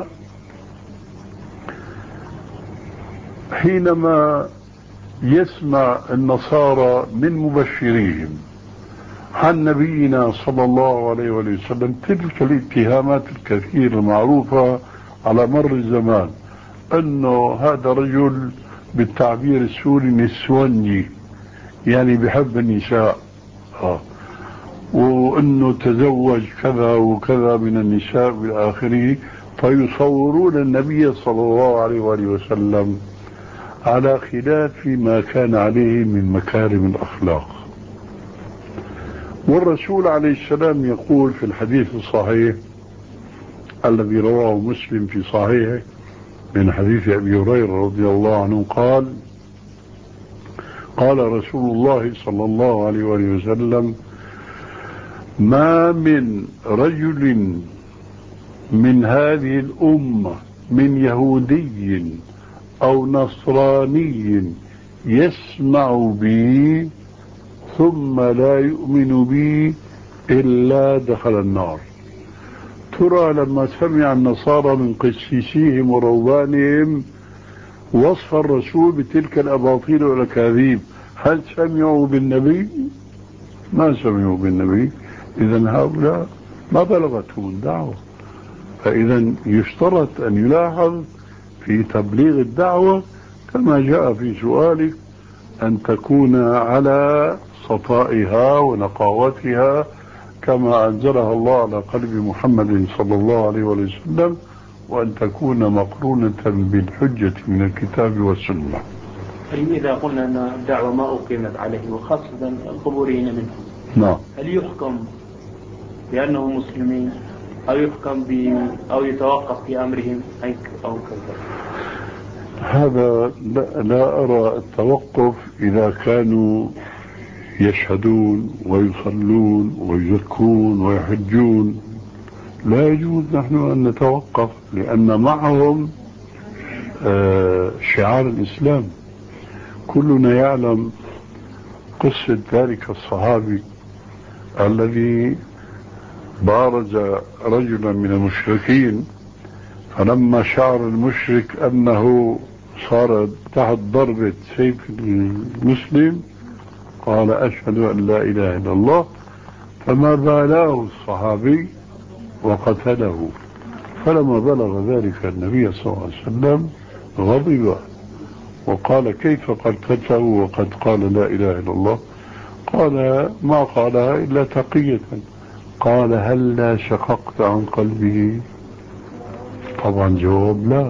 Speaker 3: حينما يسمع النصارى من مبشريهم عن نبينا صلى الله عليه وسلم تلك الاتهامات الكثيرة المعروفة على مر الزمان، أنه هذا رجل بالتعبير السوري نسوانجي، يعني بحب النساء، آه. وأنه تزوج كذا وكذا من النساء بالآخره، فيصورون النبي صلى الله عليه وسلم على خلاف ما كان عليه من مكارم الأخلاق. والرسول عليه السلام يقول في الحديث الصحيح الذي رواه مسلم في صحيحه من حديث أبي هريرة رضي الله عنه قال: قال رسول الله صلى الله عليه وسلم: ما من رجل من هذه الأمة من يهودي أو نصراني يسمع بي ثم لا يؤمن بي إلا دخل النار. ترى لما سمع النصارى من قسيسيهم ورهبانهم وصف الرسول بتلك الأباطيل والأكاذيب، هل سمعوا بالنبي؟ ما سمعوا بالنبي. إذن هؤلاء ما بلغتهم الدعوة. فإذا يشترط أن يلاحظ في تبليغ الدعوة كما جاء في سؤالك أن تكون على صفائها ونقاوتها كما أنزلها الله على قلب محمد صلى الله عليه وسلم، وأن تكون مقرونة بالحجة من الكتاب والسنة.
Speaker 2: إذا قلنا أن الدعوة ما أقيمت عليه وخاصة القبوريين منهم،
Speaker 3: نعم،
Speaker 2: هل يحكم بأنهم مسلمين أو يحكم ب أو يتوقف في أمرهم أو كذا؟
Speaker 3: هذا لا, لا أرى التوقف إذا كانوا يشهدون ويصلون ويزكون ويحجون، لا يجوز نحن أن نتوقف، لأن معهم شعار الإسلام. كلنا يعلم قصة ذلك الصحابي الذي بارز رجلا من المشركين، فلما شعر المشرك أنه صار تحت ضربة سيف المسلم قال: أشهد أن لا إله إلا الله، فما بالاه الصحابي وقتله. فلما بلغ ذلك النبي صلى الله عليه وسلم غضب وقال: كيف قتلته وقد قال لا إله إلا الله؟ قال: ما قالها إلا تقية. قال: هل لا شققت عن قلبه؟ طبعا جواب لا.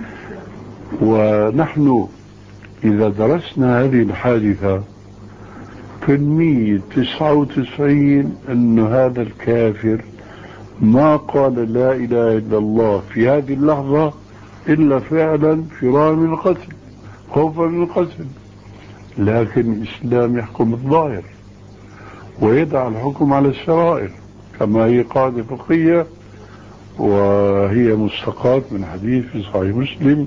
Speaker 3: ونحن إذا درسنا هذه الحادثة في المية تسعة وتسعين أن هذا الكافر ما قال لا إله إلا الله في هذه اللحظة إلا فعلا فرارا من القتل، خوفا من القتل، لكن الإسلام يحكم الظاهر ويدع الحكم على السرائر كما هي قاعدة فقهية، وهي مستقاة من حديث في صحيح مسلم: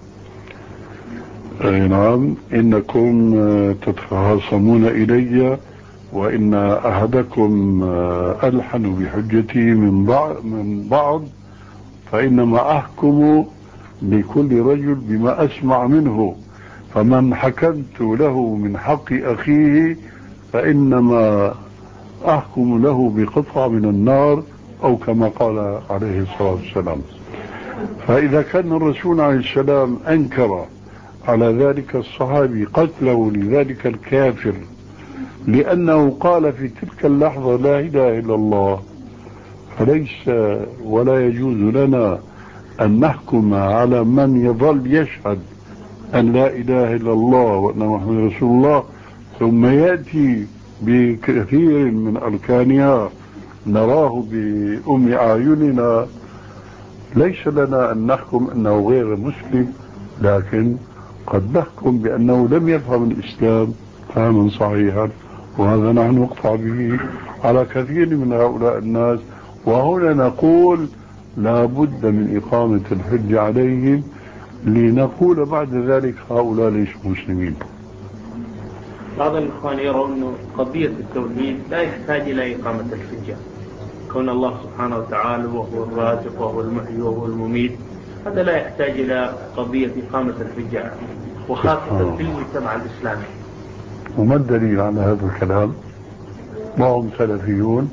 Speaker 3: نعم، إنكم تتخاصمون إلي وإن أحدكم ألحن بحجتي من بعض, من بعض فإنما أحكم لكل رجل بما أسمع منه، فمن حكمت له من حق أخيه فإنما أحكم له بقطعة من النار، أو كما قال عليه الصلاة والسلام. فإذا كان الرسول عليه السلام أنكر على ذلك الصحابي قتله لذلك الكافر لأنه قال في تلك اللحظة لا إله إلا الله، فليس ولا يجوز لنا أن نحكم على من يظل يشهد أن لا إله إلا الله وأن محمد رسول الله ثم يأتي بكثير من أركانها نراه بأم أعيننا. ليس لنا أن نحكم أنه غير مسلم، لكن قد نحكم بأنه لم يفهم الإسلام فهما صحيحا، وهذا نحن نقطع به على كثير من هؤلاء الناس. وهنا نقول لا بد من إقامة الحج عليهم لنقول بعد ذلك هؤلاء ليسوا مسلمين.
Speaker 2: بعض الإخوان يرون أن قضية التوحيد لا يحتاج إلى إقامة الحجة، كون الله سبحانه وتعالى وهو الرازق وهو المحيي وهو المميت، هذا لا يحتاج إلى قضية إقامة الحجة، وخاصة في المجتمع الإسلامي.
Speaker 3: وما الدليل على هذا الكلام؟ ما هم سلفيون؟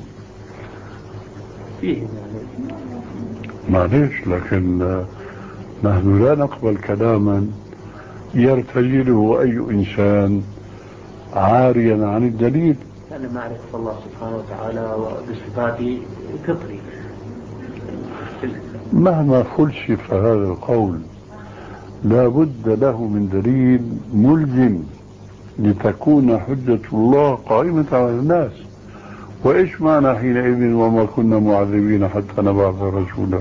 Speaker 2: فيه
Speaker 3: معليش، لكن نحن لا نقبل كلاما يرتجله أي إنسان عاريا عن الدليل.
Speaker 2: أنا معرفة الله سبحانه وتعالى وبصفاته تطري.
Speaker 3: مهما فلسف هذا القول لا بد له من دليل ملزم لتكون حجة الله قائمة على الناس. وإيش معنى حينئذ وما كنا معذبين حتى نبعث رسولا؟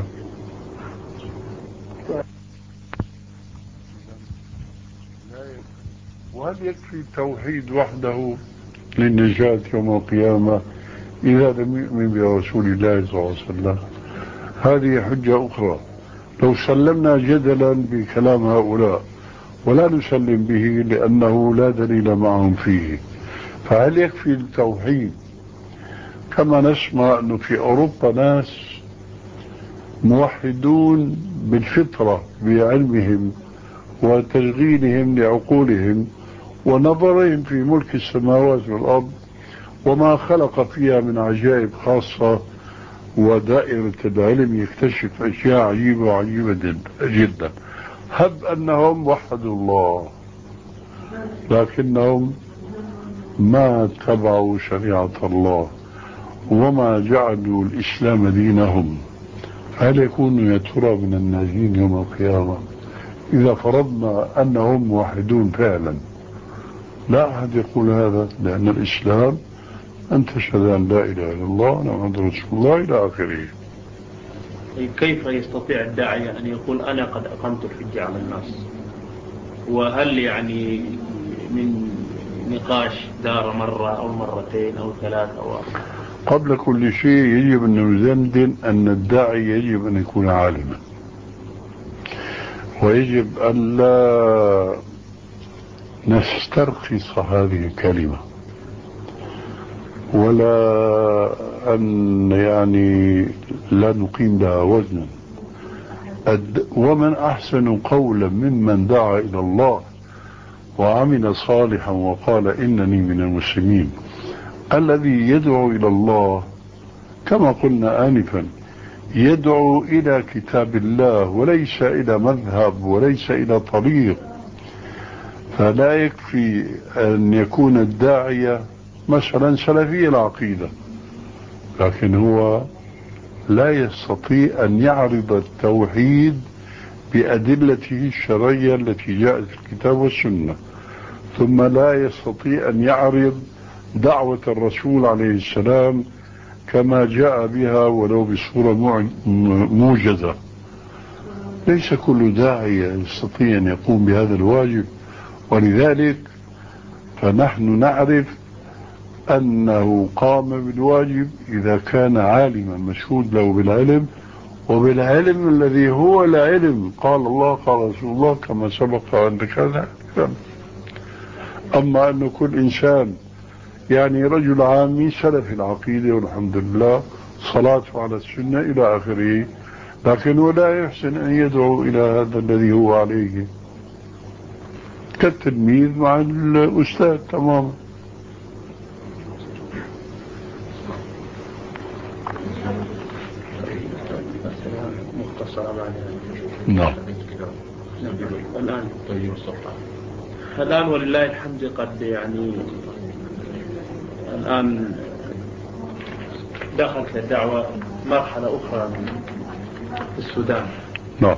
Speaker 3: وهل يكفي التوحيد وحده للنجاة يوم القيامة إذا لم يؤمن برسول الله صلى الله عليه وسلم؟ هذه حجة أخرى. لو سلمنا جدلا بكلام هؤلاء ولا نسلم به لأنه لا دليل معهم فيه، فهل يكفي التوحيد؟ كما نسمع أنه في أوروبا ناس موحدون بالفطرة بعلمهم وتشغيلهم لعقولهم ونظرهم في ملك السماوات والأرض وما خلق فيها من عجائب خاصة، ودائرة العلم يكتشف أشياء عجيبة وعجيبة جدا. هب أنهم وحدوا الله لكنهم ما اتبعوا شريعة الله وما جعلوا الإسلام دينهم، هل يكونوا يا ترى من الناجين يوم القيامة إذا فرضنا أنهم موحدون فعلا؟ لا أحد يقول هذا، لأن الإسلام أن تشهد أن لا إله إلا الله وأن محمد رسول الله إلى آخره.
Speaker 2: كيف يستطيع الداعية أن يقول أنا قد أقمت الحجة على الناس؟ وهل يعني من نقاش دار مرة أو مرتين أو ثلاثة أو أربعة؟
Speaker 3: قبل كل شيء يجب أن نزندن أن الداعي يجب أن يكون عالما، ويجب أن لا نسترخص هذه الكلمة ولا أن يعني لا نقيم لها وزنا. ومن أحسن قولا ممن دعا إلى الله وعمل صالحا وقال إنني من المسلمين. الذي يدعو إلى الله كما قلنا آنفا يدعو إلى كتاب الله وليس إلى مذهب وليس إلى طريق. فلا يكفي أن يكون الداعية مثلا سلفي العقيدة لكن هو لا يستطيع أن يعرض التوحيد بأدلته الشرعية التي جاءت في الكتاب والسنة، ثم لا يستطيع أن يعرض دعوة الرسول عليه السلام كما جاء بها ولو بصورة موجزة. ليس كل داعية يستطيع أن يقوم بهذا الواجب، ولذلك فنحن نعرف أنه قام بالواجب إذا كان عالما مشهود له بالعلم، وبالعلم الذي هو العلم قال الله قال رسول الله كما سبق أن ذكرنا. أما أن كل إنسان يعني رجل عامي سلف العقيدة والحمد لله صلاته على السنة إلى آخره، لكنه لا يحسن أن يدعو إلى هذا الذي هو عليه، كالتلميذ مع الأستاذ تماما. نعم.
Speaker 2: الآن الآن ولله الحمد قد يعني الآن دخلت الدعوة مرحلة أخرى في السودان.
Speaker 3: نعم.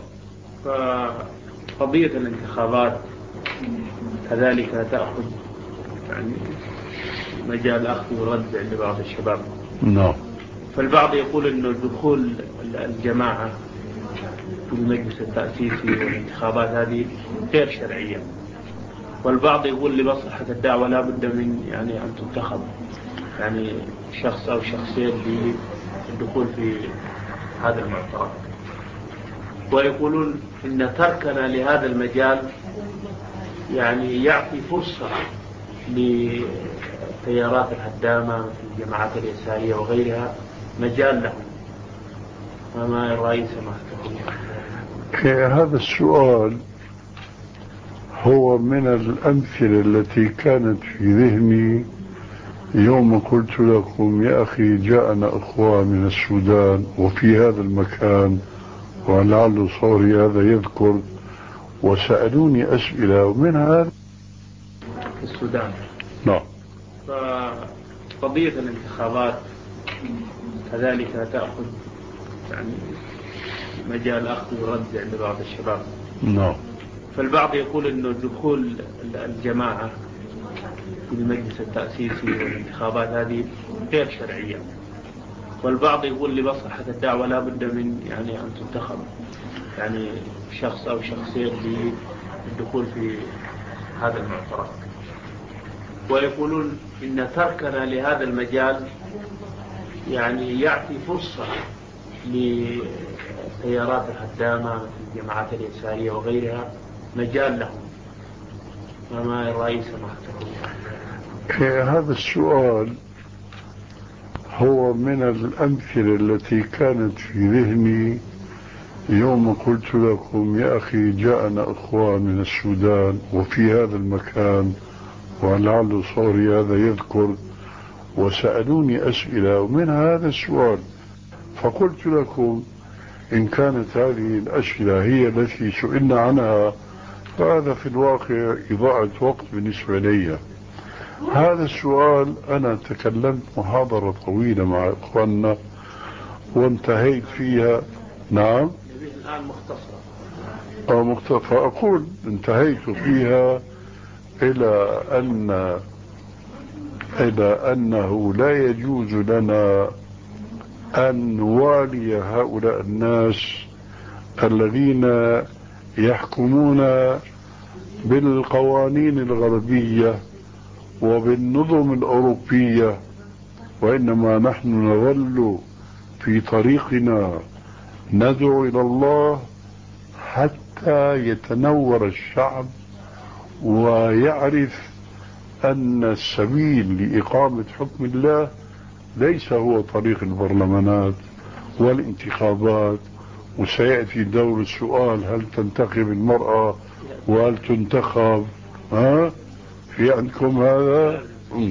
Speaker 2: فقضية الانتخابات كذلك تأخذ يعني مجال أخذ ورد عند بعض الشباب.
Speaker 3: نعم.
Speaker 2: فالبعض يقول إنه دخول الجماعة في المجلس التأسيسي والانتخابات هذه غير شرعية، والبعض يقول لمصلحة الدعوة لا بد من يعني أن تنتخب يعني شخص أو شخصين للدخول في هذا المعترك. ويقولون إن تركنا لهذا المجال يعني يعطي فرصة للتيارات الهدامة مثل الجماعات اليسارية وغيرها مجال لهم. وما رأي سماحتكم؟
Speaker 3: هذا السؤال هو من الأمثلة التي كانت في ذهني يوم قلت لكم يا أخي جاءنا أخوة من السودان وفي هذا المكان، ولعل صوري هذا يذكر، وسألوني أسئلة ومن هذا
Speaker 2: في السودان.
Speaker 3: نعم.
Speaker 2: فقضية الانتخابات كذلك تأخذ يعني مجال أخذ ورد عند بعض الشباب.
Speaker 3: نعم.
Speaker 2: فالبعض يقول إنه دخول الجماعة في المجلس التأسيسي والانتخابات هذه غير شرعية، والبعض يقول لمصلحة الدعوة لا بد من يعني أن تنتخب يعني شخص أو شخصين للدخول في هذا المعترك. ويقولون إن تركنا لهذا المجال يعني يعطي فرصة للتيارات الهدامة مثل الجماعات اليسارية وغيرها مجال لهم. وما رأي سماحتكم؟
Speaker 3: هذا السؤال هو من الأمثلة التي كانت في ذهني يوم قلت لكم يا أخي جاءنا أخوة من السودان وفي هذا المكان، ولعل صوري هذا يذكر، وسألوني أسئلة ومن هذا السؤال. فقلت لكم إن كانت هذه الأسئلة هي التي سئلنا عنها فهذا في الواقع إضاعة وقت بالنسبة لي. هذا السؤال أنا تكلمت محاضرة طويلة مع إخواننا وانتهيت فيها. نعم.
Speaker 2: الآن مختصرة.
Speaker 3: أو مختصرة. أقول انتهيت فيها إلى أن إلى أنه لا يجوز لنا أن نوالي هؤلاء الناس الذين يحكمون بالقوانين الغربية وبالنظم الأوروبية، وإنما نحن نظل في طريقنا ندعو إلى الله حتى يتنور الشعب ويعرف أن السبيل لإقامة حكم الله ليس هو طريق البرلمانات والانتخابات. وسيأتي دور السؤال هل تنتخب المرأة وهل تنتخب. ها في عندكم هذا؟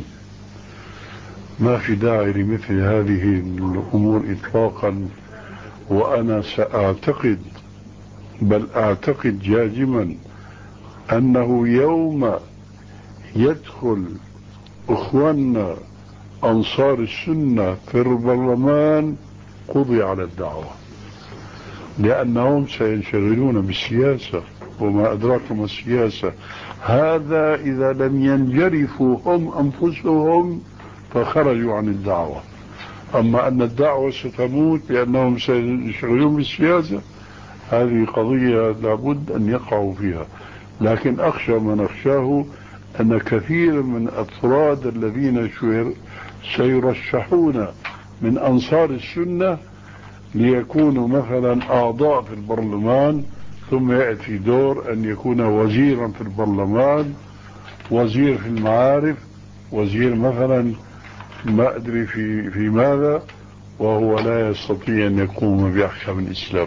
Speaker 3: ما في داعي لمثل هذه الأمور إطلاقا. وأنا سأعتقد بل أعتقد جازما أنه يوم يدخل أخواننا أنصار السنة في البرلمان قضي على الدعوة، لأنهم سينشغلون بالسياسة وما أدراكم السياسة. هذا إذا لم ينجرفوا هم أنفسهم فخرجوا عن الدعوة. أما أن الدعوة ستموت لأنهم سينشغلون بالسياسة هذه قضية لابد أن يقعوا فيها. لكن أخشى ما نخشاه أن كثير من أفراد الذين سيرشحون من أنصار السنة ليكونوا مثلا أعضاء في البرلمان، ثم يأتي دور أن يكون وزيرا في البرلمان، وزير في المعارف، وزير مثلا ما أدري في, في ماذا، وهو لا يستطيع أن يقوم بأحكام الإسلام.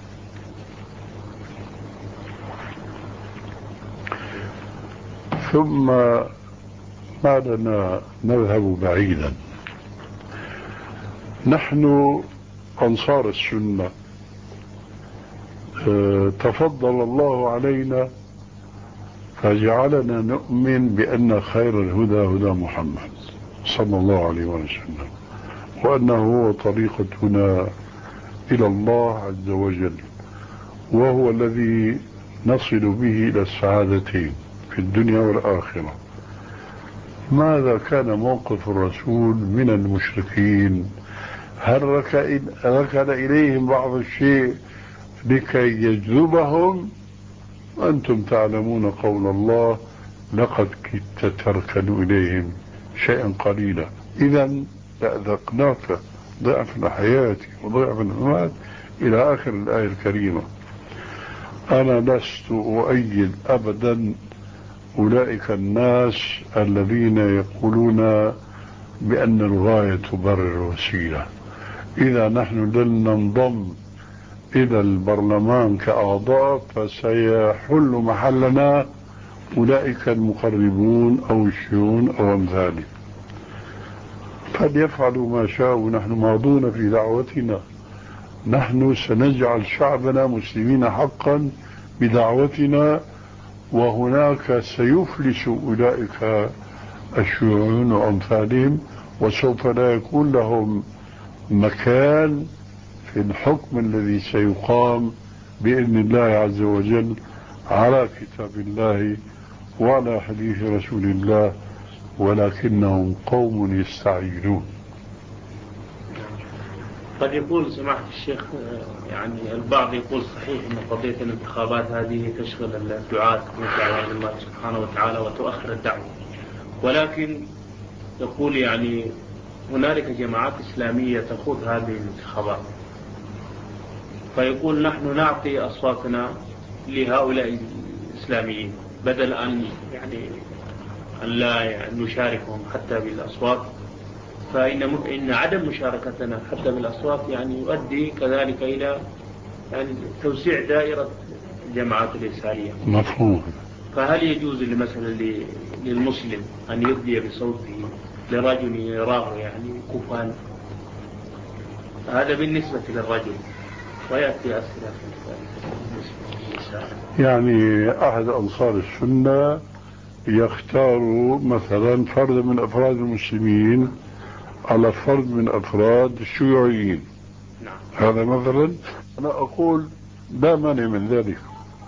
Speaker 3: ثم ما لنا نذهب بعيدا. نحن أنصار السنة اه تفضل الله علينا فجعلنا نؤمن بأن خير الهدى هدى محمد صلى الله عليه وسلم، وأنه هو طريقتنا إلى الله عز وجل، وهو الذي نصل به إلى السعادتين في الدنيا والآخرة. ماذا كان موقف الرسول من المشركين؟ هل ركن إليهم بعض الشيء لكي يجذبهم؟ أنتم تعلمون قول الله لقد كدت تركن إليهم شيئا قليلا إذا لأذقناك ضعف الحياة وضعف الممات إلى آخر الآية الكريمة. أنا لست أؤيد أبدا أولئك الناس الذين يقولون بأن الغاية تبرر الوسيلة. إذا نحن لن ننضم إلى البرلمان كأعضاء فسيحل محلنا أولئك المقربون أو الشيون أو أمثاله، فليفعلوا ما شاءوا، نحن ماضون في دعوتنا. نحن سنجعل شعبنا مسلمين حقا بدعوتنا، وهناك سيفلس أولئك الشيوعيون وأمثالهم، وسوف لا يكون لهم مكان في الحكم الذي سيقام بإذن الله عز وجل على كتاب الله وعلى حديث رسول الله، ولكنهم قوم يستعجلون.
Speaker 2: قد يقول سماحة الشيخ يعني البعض يقول صحيح أن قضية الانتخابات هذه تشغل الدعاة من دعوة الله سبحانه وتعالى وتؤخر الدعوة، ولكن يقول يعني هنالك جماعات إسلامية تخوض هذه الانتخابات، فيقول نحن نعطي أصواتنا لهؤلاء الإسلاميين بدل أن يعني أن لا يعني نشاركهم حتى بالأصوات، فإن إن عدم مشاركتنا حتى بالأصوات يعني يؤدي كذلك إلى يعني توسيع دائرة الجماعات الإسلامية.
Speaker 3: مفهوم.
Speaker 2: فهل يجوز مثلا للمسلم أن يدلي بصوته لرجل يراه يعني كفان؟ هذا بالنسبة للرجل، ويأتي أسئلة
Speaker 3: يعني أحد أنصار السنة يختار مثلا فرد من أفراد المسلمين على فرد من أفراد الشيوعيين.
Speaker 2: نعم.
Speaker 3: هذا مثلا أنا أقول لا مانع من ذلك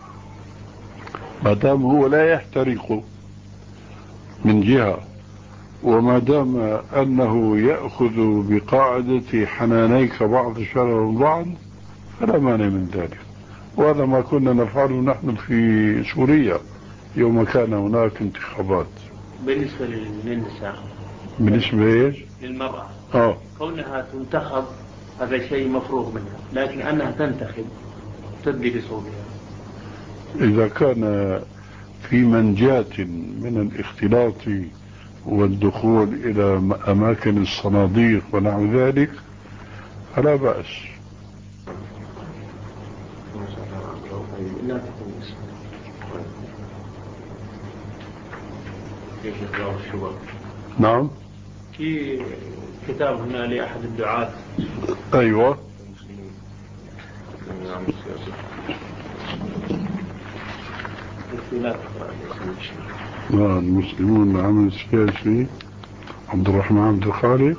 Speaker 3: ما دام هو لا يحترق من جهة، وما دام أنه يأخذ بقاعدة حنانيك بعض شر بعض فلا مانع من ذلك. وهذا ما كنا نفعله نحن في سوريا يوم كان هناك انتخابات.
Speaker 2: بالنسبة للنساء،
Speaker 3: بالنسبة إيش؟
Speaker 2: للمرأة
Speaker 3: آه.
Speaker 2: كونها تنتخب هذا شيء مفروغ منها، لكن أنها تنتخب تدلي بصوتها
Speaker 3: إذا كان في منجاة من الاختلاط والدخول إلى أماكن الصناديق ونحو ذلك فلا بأس.
Speaker 2: لا تكون
Speaker 3: نعم.
Speaker 2: في كتاب هنا لأحد الدعاة.
Speaker 3: أيوة. المسلمون العمل السياسي عبد الرحمن عبد الخالق،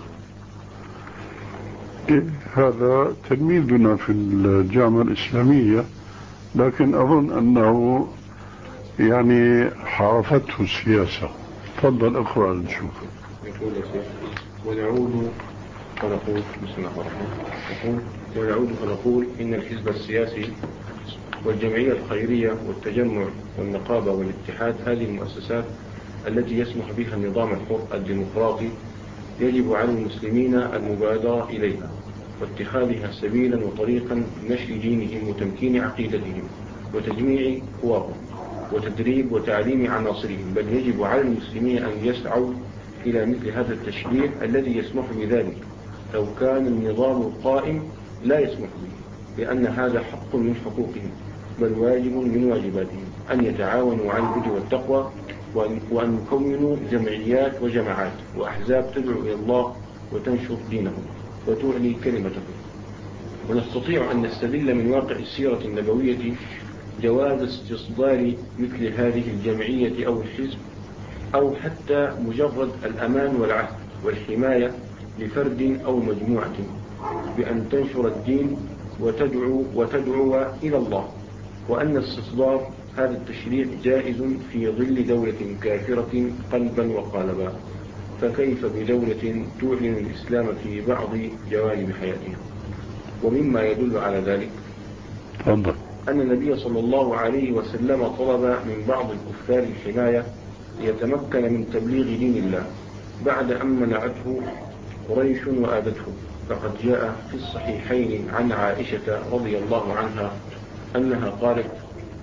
Speaker 3: إيه هذا تلميذنا في الجامعة الإسلامية، لكن أظن أنه يعني حرفته السياسة. تفضل اقرأ نشوف.
Speaker 4: يقول يا شيخ ونعود فنقول بسم الله الرحمن الرحيم ونعود فنقول إن الحزب السياسي والجمعية الخيرية والتجمع والنقابة والاتحاد هذه المؤسسات التي يسمح بها النظام الحر الديمقراطي يجب على المسلمين المبادرة إليها واتخاذها سبيلا وطريقا لنشر دينهم وتمكين عقيدتهم وتجميع قواهم وتدريب وتعليم عناصرهم، بل يجب على المسلمين أن يسعوا إلى مثل هذا التشريع الذي يسمح بذلك لو كان النظام القائم لا يسمح به، لأن هذا حق من حقوقهم بل واجب من واجباتهم أن يتعاونوا على البر والتقوى وأن يكونوا جمعيات وجماعات وأحزاب تدعو إلى الله وتنشر دينهم وتعلي كلمتهم. ونستطيع أن نستدل من واقع السيرة النبوية جواز استصدار مثل هذه الجمعية أو الحزب أو حتى مجرد الأمان والعهد والحماية لفرد أو مجموعة بأن تنشر الدين وتدعو, وتدعو إلى الله، وأن استصدار هذا التشريع جائز في ظل دولة كافرة قلبا وقالبا، فكيف بدولة تعلن الإسلام في بعض جوانب حياتها؟ ومما يدل على ذلك أن النبي صلى الله عليه وسلم طلب من بعض الكفار الحماية ليتمكن من تبليغ دين الله بعد أن منعته قريش وآذته. فقد جاء في الصحيحين عن عائشة رضي الله عنها أنها قالت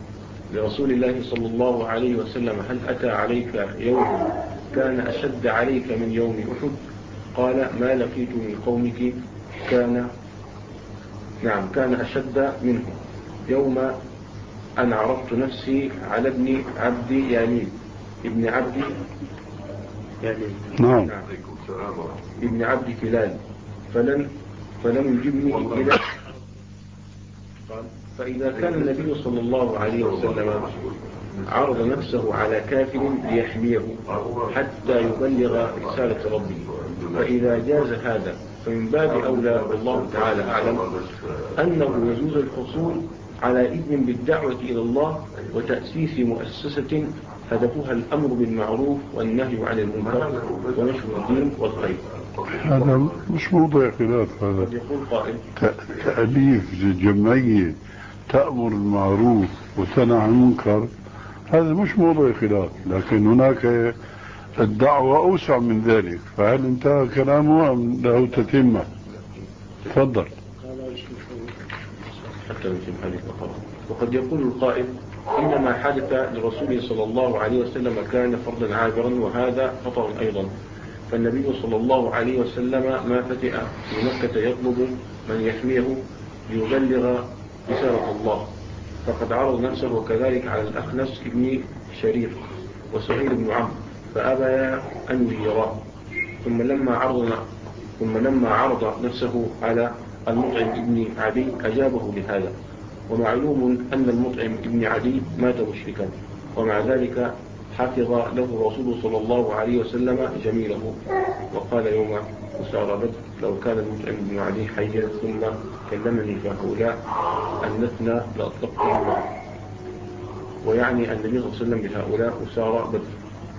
Speaker 4: لرسول الله صلى الله عليه وسلم: هل أتى عليك يوم كان أشد عليك من يوم أحد؟ قال: ما لقيت من قومك كان نعم كان أشد منه يوم أن عرضت نفسي على ابن عبد يامين ابن عبد يامين
Speaker 3: نعم
Speaker 4: ابن عبد كلال فلن فلم يجبني إلى قال: فإذا كان النبي صلى الله عليه وسلم عرض نفسه على كافر ليحميه حتى يبلغ رسالة ربه، فإذا جاز هذا فمن باب أولى والله تعالى أعلم أنه يجوز الحصول على إذن بالدعوة إلى الله وتأسيس مؤسسة هدفها الأمر بالمعروف والنهي عن المنكر ونشر الدين والخير.
Speaker 3: هذا مش موضوع خلاف. هذا
Speaker 4: يقول قائل:
Speaker 3: تأليف جمعية تأمر بالمعروف وتنهى عن المنكر، هذا مش موضوع خلاف، لكن هناك الدعوة أوسع من ذلك. فهل انتهى كلامه أم له تتمة؟ تفضل.
Speaker 4: حتى يتم هذه الفقرة. وقد يقول القائل: إنما حدث لرسوله صلى الله عليه وسلم كان فرضا عابرا، وهذا خطأ أيضا، فالنبي صلى الله عليه وسلم ما فتئ في مكة يطلب من يحميه ليبلغ رسالة الله، فقد عرض نفسه وكذلك على الأخنس بن شريف وسهيل بن عمرو فأبى أن يراه، ثم لما عرض ثم لما عرض نفسه على المطعم ابن عدي أجابه لهذا. ومعلوم أن المطعم ابن عدي مات مشركا، ومع ذلك حفظ له رسول صلى الله عليه وسلم جميله، وقال يوم أسار بدر: لو كان المطعم ابن عدي حيا ثم كلمني فهؤلاء أنتنا لأطلقتهم معه. ويعني النبي صلى الله عليه وسلم بهؤلاء أسار بدر.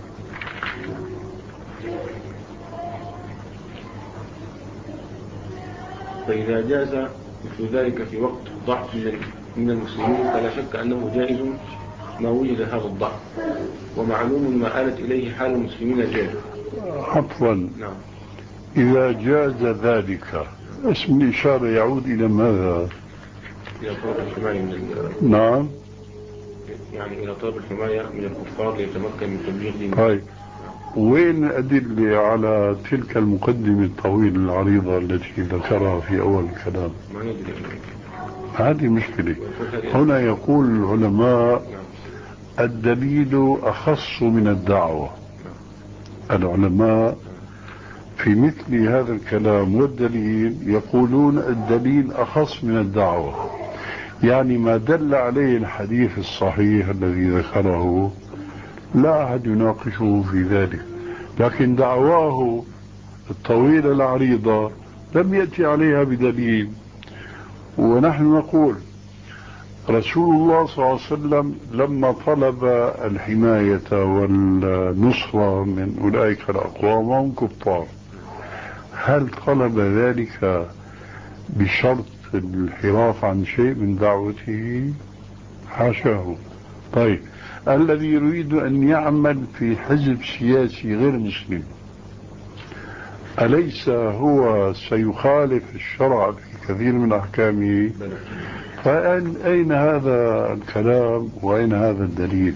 Speaker 4: فإذا جاز مثل ذلك في وقت ضعف من المسلمين فلا شك أنه جائز ما وجد هذا الضعف، ومعلوم ما آلت إليه حال المسلمين اليوم.
Speaker 3: عفوا،
Speaker 4: نعم.
Speaker 3: إذا جاز ذلك اسم الإشارة يعود إلى ماذا؟
Speaker 4: إلى طلب الحماية من
Speaker 3: نعم،
Speaker 4: يعني إلى طلب الحماية من الكفار ليتمكن من تبليغ دينه.
Speaker 3: طيب، وين الأدلة على تلك المقدمة الطويلة العريضة التي ذكرها في أول الكلام؟
Speaker 4: ما ندري.
Speaker 3: هذه مشكلة. هنا يقول العلماء: الدليل أخص من الدعوة. العلماء في مثل هذا الكلام والدليل يقولون الدليل أخص من الدعوة، يعني ما دل عليه الحديث الصحيح الذي ذكره لا أحد يناقشه في ذلك، لكن دعواه الطويلة العريضة لم يأتي عليها بدليل. ونحن نقول رسول الله صلى الله عليه وسلم لما طلب الحماية والنصرة من أولئك الأقوام وهم كفار، هل طلب ذلك بشرط الانحراف عن شيء من دعوته؟ حاشاه. طيب، الذي يريد أن يعمل في حزب سياسي غير مسلم أليس هو سيخالف الشرع في كثير من أحكامه؟ فأين هذا الكلام وأين هذا الدليل؟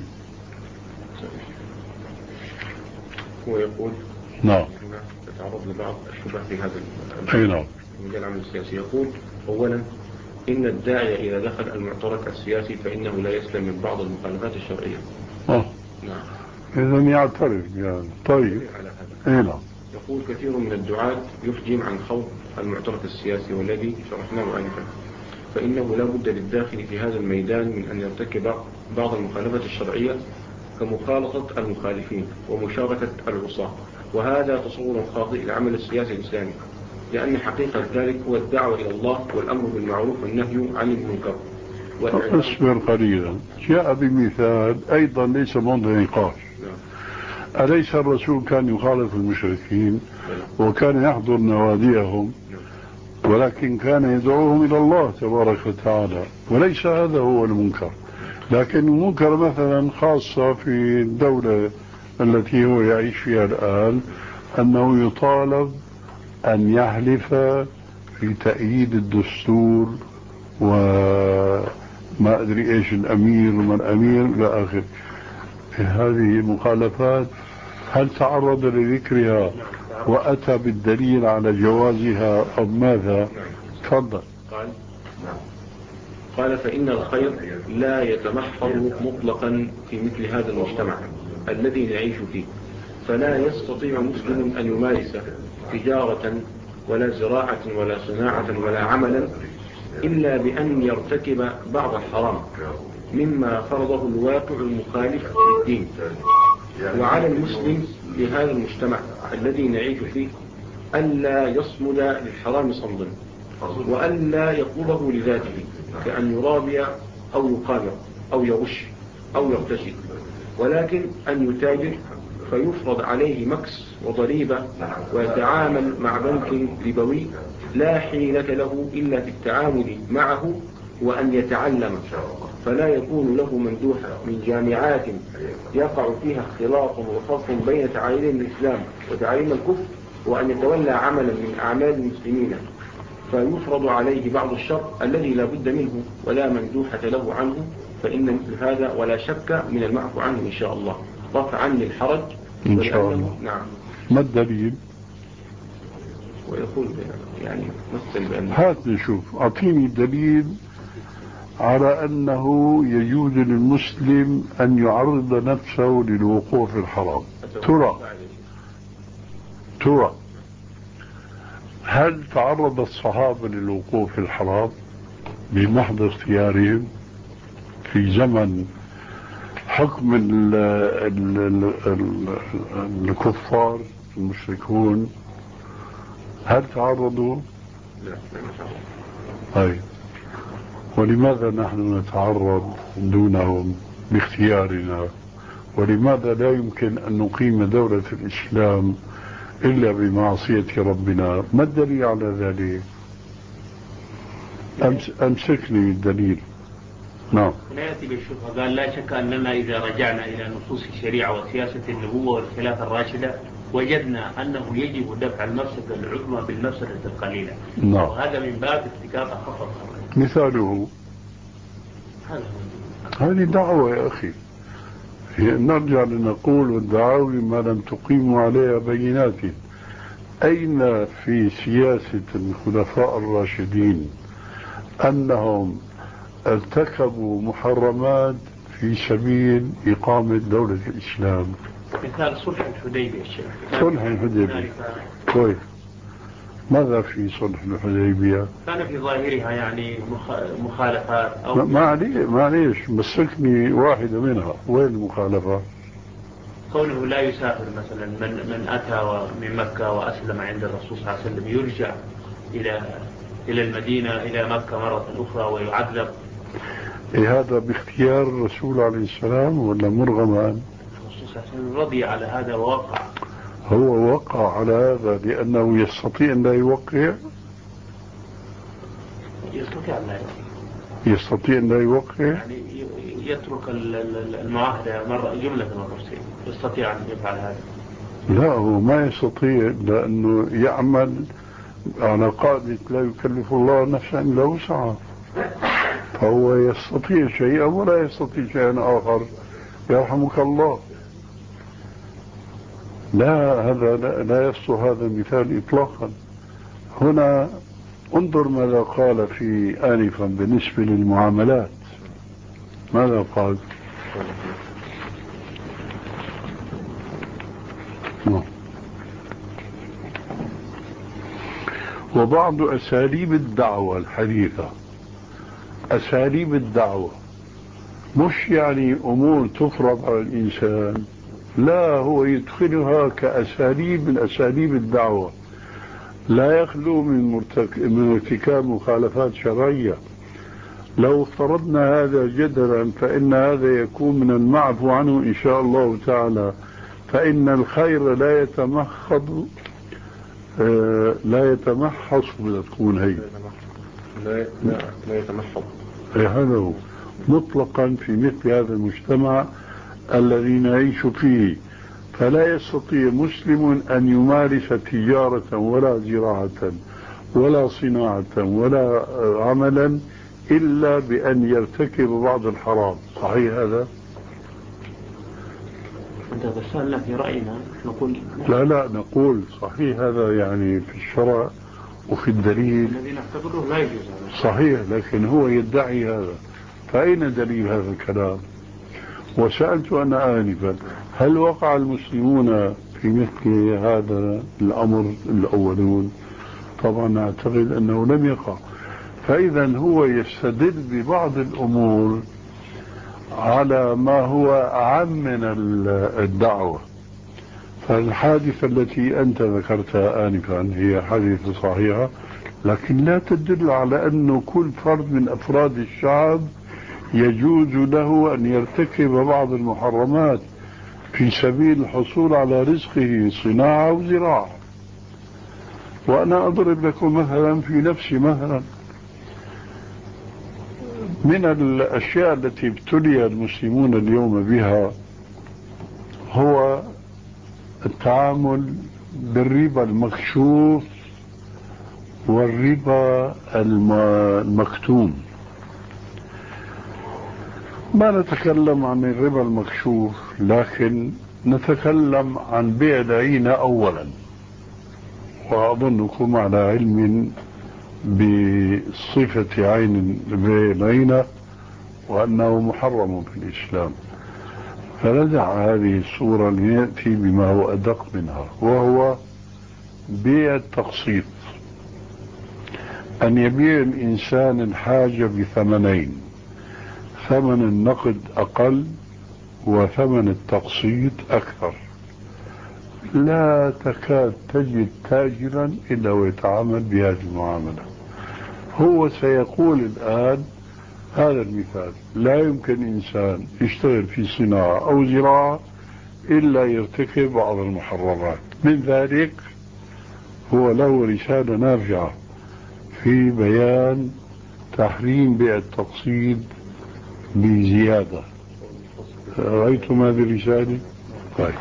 Speaker 4: هو يقول:
Speaker 3: نعم،
Speaker 4: تتعرض لبعض الشبه في هذا
Speaker 3: المجال
Speaker 4: العمل السياسي. يقول: أولا، إن الداعية إذا دخل المعترك السياسي فإنه لا يسلم من بعض المخالفات الشرعية.
Speaker 3: آه.
Speaker 4: نعم.
Speaker 3: إذن يعترف يعني. طيب. إيه نعم.
Speaker 4: يقول: كثير من الدعاة يحجم عن خوض المعترك السياسي والذي شرحناه آنفا، فإنه لا بد للداخل في هذا الميدان من أن يرتكب بعض المخالفات الشرعية كمخالطة المخالفين ومشاركة العصاة، وهذا تصور خاطئ لعمل السياسي الإسلامي، لأن حقيقة ذلك هو الدعوة إلى الله والأمر بالمعروف والنهي عن المنكر.
Speaker 3: اصبر قليلا، جاء بمثال أيضا ليس موضع نقاش. أليس الرسول كان يخالف المشركين وكان يحضر نواديهم، ولكن كان يدعوهم إلى الله تبارك وتعالى، وليس هذا هو المنكر. لكن المنكر مثلا خاصة في الدولة التي هو يعيش فيها الآن أنه يطالب أن يحلف في تأييد الدستور ما أدري إيش الأمير وما الأمير إلى آخر. هذه مخالفات هل تعرض لذكرها وأتى بالدليل على جوازها أو ماذا؟ تفضل.
Speaker 4: قال قال فإن الخير لا يتمحض مطلقا في مثل هذا المجتمع الذي نعيش فيه، فلا يستطيع مسلم أن يمارس تجارة ولا زراعة ولا صناعة ولا عملا إلا بأن يرتكب بعض الحرام مما فرضه الواقع المخالف للدين. وعلى المسلم في هذا المجتمع الذي نعيش فيه ألا يصمد للحرام صمدا، وألا يطلبه لذاته كأن يرابي أو يقامر أو يغش أو يغتشي، ولكن أن يتاجر فيفرض عليه مكس وضريبة ويتعامل مع بنك ربوي لا حيلة له إلا في التعامل معه، وأن يتعلم فلا يكون له مندوحة من جامعات يقع فيها اختلاط وخلط بين تعاليم الإسلام وتعاليم الكفر، وأن يتولى عملا من أعمال المسلمين فيفرض عليه بعض الشر الذي لا بد منه ولا مندوحة له عنه، فإن مثل هذا ولا شك من المعفو عنه إن شاء الله رفعا للحرج
Speaker 3: إن شاء الله.
Speaker 4: نعم.
Speaker 3: ما الدليل؟
Speaker 4: ويقول يعني مثل بأن
Speaker 3: هات نشوف، أعطيني دليل على أنه يجوز للمسلم أن يعرض نفسه للوقوع في الحرام. ترى ترى هل تعرض الصحابة للوقوع في الحرام بمحض اختيارهم في زمن حكم ال ال ال ال الكفار المشركون؟ هل تعرضوا؟
Speaker 4: لا
Speaker 3: طيب، ولماذا نحن نتعرض دونهم باختيارنا؟ ولماذا لا يمكن أن نقيم دولة الإسلام إلا بمعصية ربنا؟ ما الدليل على ذلك؟ أمس أمسكني الدليل. نعم.
Speaker 2: لا يأتي بالشبهة. قال لا شك أننا إذا رجعنا إلى نصوص الشريعة وسياسة النبوة والخلافة الراشدة وجدنا أنه يجب دفع المفسدة العظمى بالمفسدة القليلة.
Speaker 3: نعم.
Speaker 2: وهذا من باب ارتكاب أخف الضررين.
Speaker 3: مثاله هذه دعوة يا أخي، نرجع لنقول الدعاوي ما لم تقيموا عليها بينات. أين في سياسة الخلفاء الراشدين أنهم ارتكبوا محرمات في سبيل إقامة دولة الإسلام؟
Speaker 2: مثال صلح الحديبية الشيخ.
Speaker 3: صلح الحديبية كويس. ماذا في صلح الحديبية؟
Speaker 2: كان في ظاهرها يعني مخالفات أو
Speaker 3: معليش مسكني واحدة منها. وين المخالفة؟
Speaker 2: قوله لا يسافر مثلا من من أتى من مكة وأسلم عند الرسول صلى الله عليه وسلم يرجع إلى إلى المدينة إلى مكة مرة أخرى ويعذب.
Speaker 3: إيه هذا باختيار الرسول عليه السلام ولا مرغما؟
Speaker 2: الرسول صلى الله عليه وسلم رضي على هذا ووقع.
Speaker 3: هو وقع على هذا لأنه يستطيع أن لا يوقع.
Speaker 2: يستطيع أن لا يوقع.
Speaker 3: يستطيع أن لا يوقع.
Speaker 2: يعني يترك المعاهدة مرة جملة مرتين. يستطيع أن يفعل هذا.
Speaker 3: لا هو ما يستطيع لأنه يعمل على قاعدة لا يكلف الله نفسا إلا وسعها، فهو يستطيع شيئا ولا يستطيع شيئا آخر. يرحمك الله. لا هذا لا, لا يصلح هذا المثال إطلاقا. هنا انظر ماذا قال في آنفا بالنسبة للمعاملات. ماذا قال؟ وبعض أساليب الدعوة الحديثة، أساليب الدعوة مش يعني أمور تفرض على الإنسان، لا هو يدخلها كأساليب من أساليب الدعوة، لا يخلو من, مرتك... من ارتكاب مخالفات شرعية. لو افترضنا هذا جدلا فإن هذا يكون من المعفو عنه إن شاء الله تعالى، فإن الخير لا يتمخض آه لا يتمحص بدها تكون هي
Speaker 4: لا لا, لا يتمحض
Speaker 3: هذا هو مطلقا في مثل هذا المجتمع الذي نعيش فيه. فلا يستطيع مسلم أن يمارس تجارة ولا زراعة ولا صناعة ولا عملا إلا بأن يرتكب بعض الحرام. صحيح هذا؟
Speaker 2: أنت سألنا في رأينا نقول
Speaker 3: لا لا نقول صحيح هذا يعني في الشرع وفي الدليل
Speaker 2: الذي نعتبره لا يجوز.
Speaker 3: صحيح، لكن هو يدعي هذا، فأين دليل هذا الكلام؟ وسألت أنا آنفا هل وقع المسلمون في مثل هذا الأمر الأولون؟ طبعا أعتقد أنه لم يقع. فإذا هو يستدل ببعض الأمور على ما هو أعم من الدعوة. فالحادثة التي أنت ذكرتها آنفا هي حادثة صحيحة، لكن لا تدل على أنه كل فرد من أفراد الشعب يجوز له أن يرتكب بعض المحرمات في سبيل الحصول على رزقه، صناعة وزراعة. وأنا أضرب لكم مثلا في نفسي، مثلا من الأشياء التي ابتلي المسلمون اليوم بها هو التعامل بالربا المكشوف والربا المكتوم. ما نتكلم عن الربا المكشوف، لكن نتكلم عن بيع العينة أولا، وأظنكم على علم بصفة عين بيع العينة وأنه محرم في الإسلام. فندع هذه الصورة لنأتي بما هو أدق منها، وهو بيع التقسيط. أن يبيع الإنسان الحاجة بثمنين، ثمن النقد أقل وثمن التقسيط أكثر. لا تكاد تجد تاجرا إلا ويتعامل بهذه المعاملة. هو سيقول الآن هذا المثال: لا يمكن إنسان يشتغل في صناعة أو زراعة إلا يرتكب بعض المحرمات. من ذلك هو له رسالة نافعة في بيان تحريم بيع التقسيط بزيادة. رأيتم هذه الرسالة؟ طيب.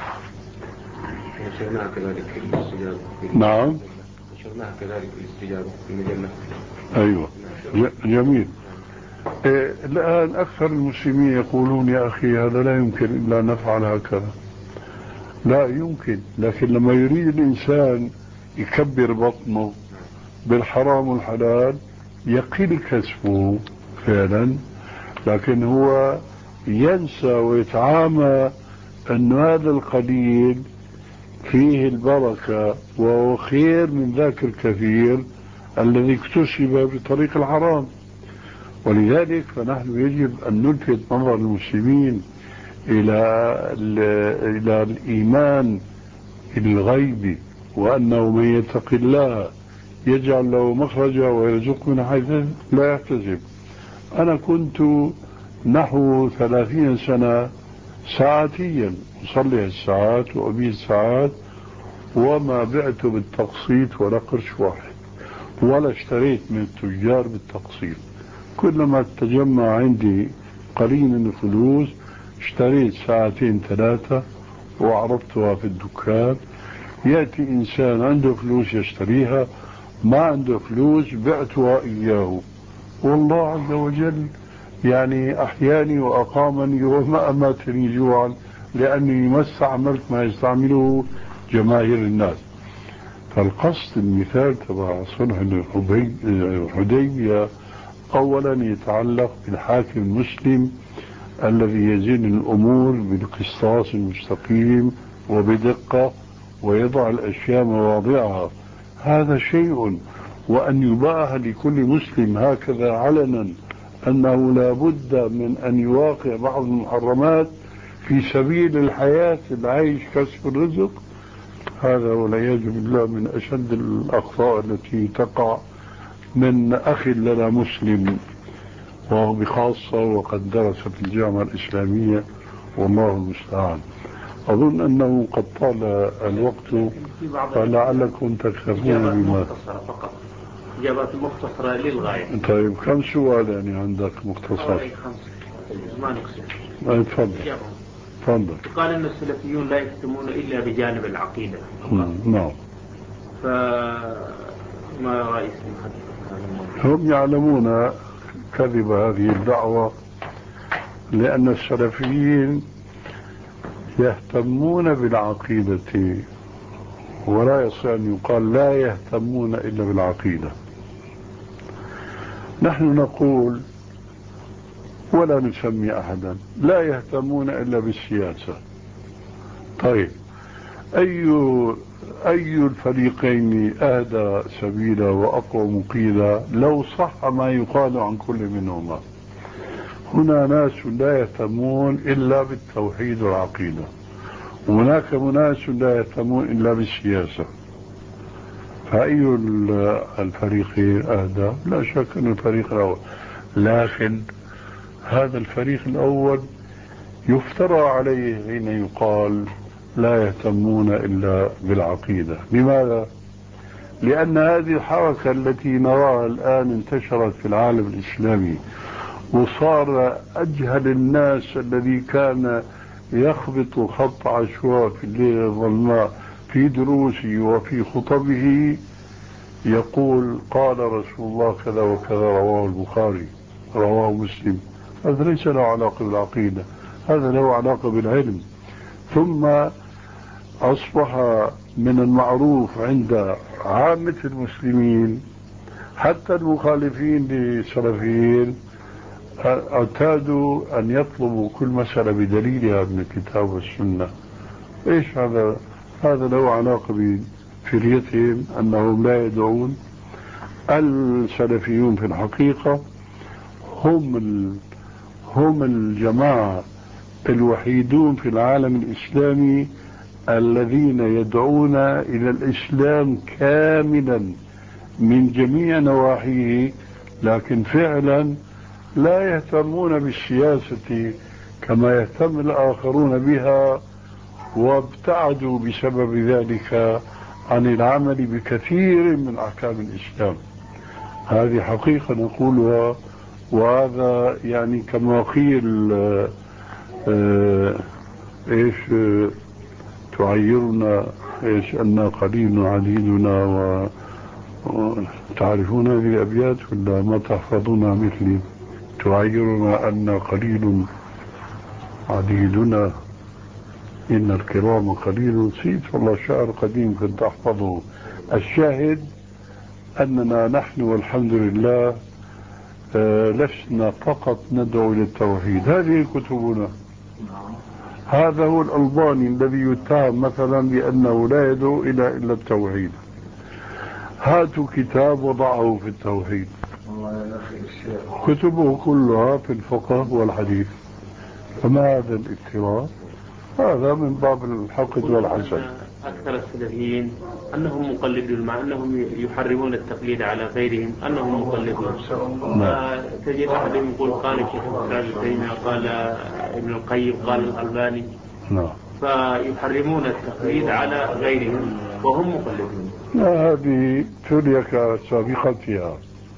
Speaker 4: نشرناها كذلك في الاستجابة.
Speaker 3: نعم.
Speaker 4: نشرناها كذلك في الاستجابة في المجلة.
Speaker 3: أيوة جميل. إيه الآن أكثر المسلمين يقولون يا أخي هذا لا يمكن إلا نفعل هكذا. لا يمكن، لكن لما يريد الإنسان يكبر بطنه بالحرام والحلال يقل كسبه فعلا، لكن هو ينسى ويتعامى أن هذا القليل فيه البركة وهو خير من ذاك الكثير الذي اكتسب بطريق الحرام. ولذلك فنحن يجب أن نلفت نظر المسلمين إلى إلى الإيمان الغيبي، وأنه من يتق الله يجعل له مخرجا ويرزقه من حيث لا يحتسب. أنا كنت نحو ثلاثين سنة ساعتيا أصلي الساعات وأبيع الساعات، وما بعت بالتقسيط ولا قرش واحد، ولا اشتريت من التجار بالتقسيط. كلما تجمع عندي قليل من الفلوس اشتريت ساعتين ثلاثة وعرضتها في الدكان. يأتي إنسان عنده فلوس يشتريها، ما عنده فلوس بعتها إياه. والله عز وجل يعني أحياني وأقامني وما أماتني جوعا، لأني ما استعملت ما يستعمله جماهير الناس. فالقصد المثال تبع صلح الحديبية أولا يتعلق بالحاكم المسلم الذي يزن الأمور بالقسطاس المستقيم وبدقة ويضع الأشياء مواضعها، هذا شيء. وأن يباح لكل مسلم هكذا علنا أنه لا بد من أن يواقع بعض المحرمات في سبيل الحياة العيش كسب الرزق، هذا والعياذ بالله من أشد الأخطاء التي تقع من أخ لنا مسلم، وهو بخاصة وقد درس في الجامعة الإسلامية، والله المستعان. أظن أنه قد طال الوقت، فلعلكم تكتفون بما
Speaker 2: فقط إجابات مختصرة للغاية.
Speaker 3: طيب كم سؤال يعني عندك مختصر؟
Speaker 2: ما نقصد.
Speaker 3: تفضل. تفضل.
Speaker 2: قال أن السلفيون لا يهتمون إلا بجانب العقيدة.
Speaker 3: نعم.
Speaker 2: فما رأيكم؟
Speaker 3: هم يعلمون كذب هذه الدعوة، لأن السلفيين يهتمون بالعقيدة، ولا يصح أن يقال لا يهتمون إلا بالعقيدة. نحن نقول ولا نسمي أحدا لا يهتمون إلا بالسياسة. طيب، أي أي الفريقين أهدى سبيلا وأقوى مقيلا لو صح ما يقال عن كل منهما؟ هنا ناس لا يهتمون إلا بالتوحيد والعقيدة، وهناك ناس لا يهتمون إلا بالسياسة. فأي الفريقين أهدى؟ لا شك أن الفريق الأول، لكن هذا الفريق الأول يفترى عليه حين يقال لا يهتمون إلا بالعقيدة. لماذا؟ لأن هذه الحركة التي نراها الآن انتشرت في العالم الإسلامي، وصار أجهل الناس الذي كان يخبط خط عشواء في الليل الظلماء في دروسه وفي خطبه يقول قال رسول الله كذا وكذا رواه البخاري رواه مسلم. هذا ليس له علاقة بالعقيدة، هذا له علاقة بالعلم. ثم أصبح من المعروف عند عامة المسلمين حتى المخالفين للسلفيين اعتادوا أن يطلبوا كل مسألة بدليلها من الكتاب والسنة. إيش هذا؟ هذا له علاقة بفريتهم أنهم لا يدعون. السلفيون في الحقيقة هم هم الجماعة الوحيدون في العالم الإسلامي الذين يدعون إلى الإسلام كاملا من جميع نواحيه، لكن فعلا لا يهتمون بالسياسة كما يهتم الآخرون بها، وابتعدوا بسبب ذلك عن العمل بكثير من أحكام الإسلام. هذه حقيقة نقولها، وهذا يعني كما قيل اه ايش اه تعيرنا ايش أن قليل عديدنا، وتعرفون هذه الأبيات ولا ما تحفظونها مثلي؟ تعيرنا أن قليل عديدنا إن الكرام قليل. نسيت والله شعر قديم كنت أحفظه. الشاهد أننا نحن والحمد لله آه لسنا فقط ندعو للتوحيد. هذه كتبنا. هذا هو الألباني الذي يتهم مثلا بأنه لا يدعو إلى إلا التوحيد. هاتوا كتاب وضعه في التوحيد، كتبه كلها في الفقه والحديث. فما هذا الافتراء؟ هذا من باب الحقد والحسد.
Speaker 2: أكثر السلفيين أنهم مقلدون، مع أنهم يحرمون التقليد على غيرهم أنهم مقلدون. تجد أحدهم يقول قال الشيخ ابن تيمية قال ابن القيم قال الألباني، فيحرمون التقليد على غيرهم وهم مقلدون.
Speaker 3: هذه تريك سابقتها.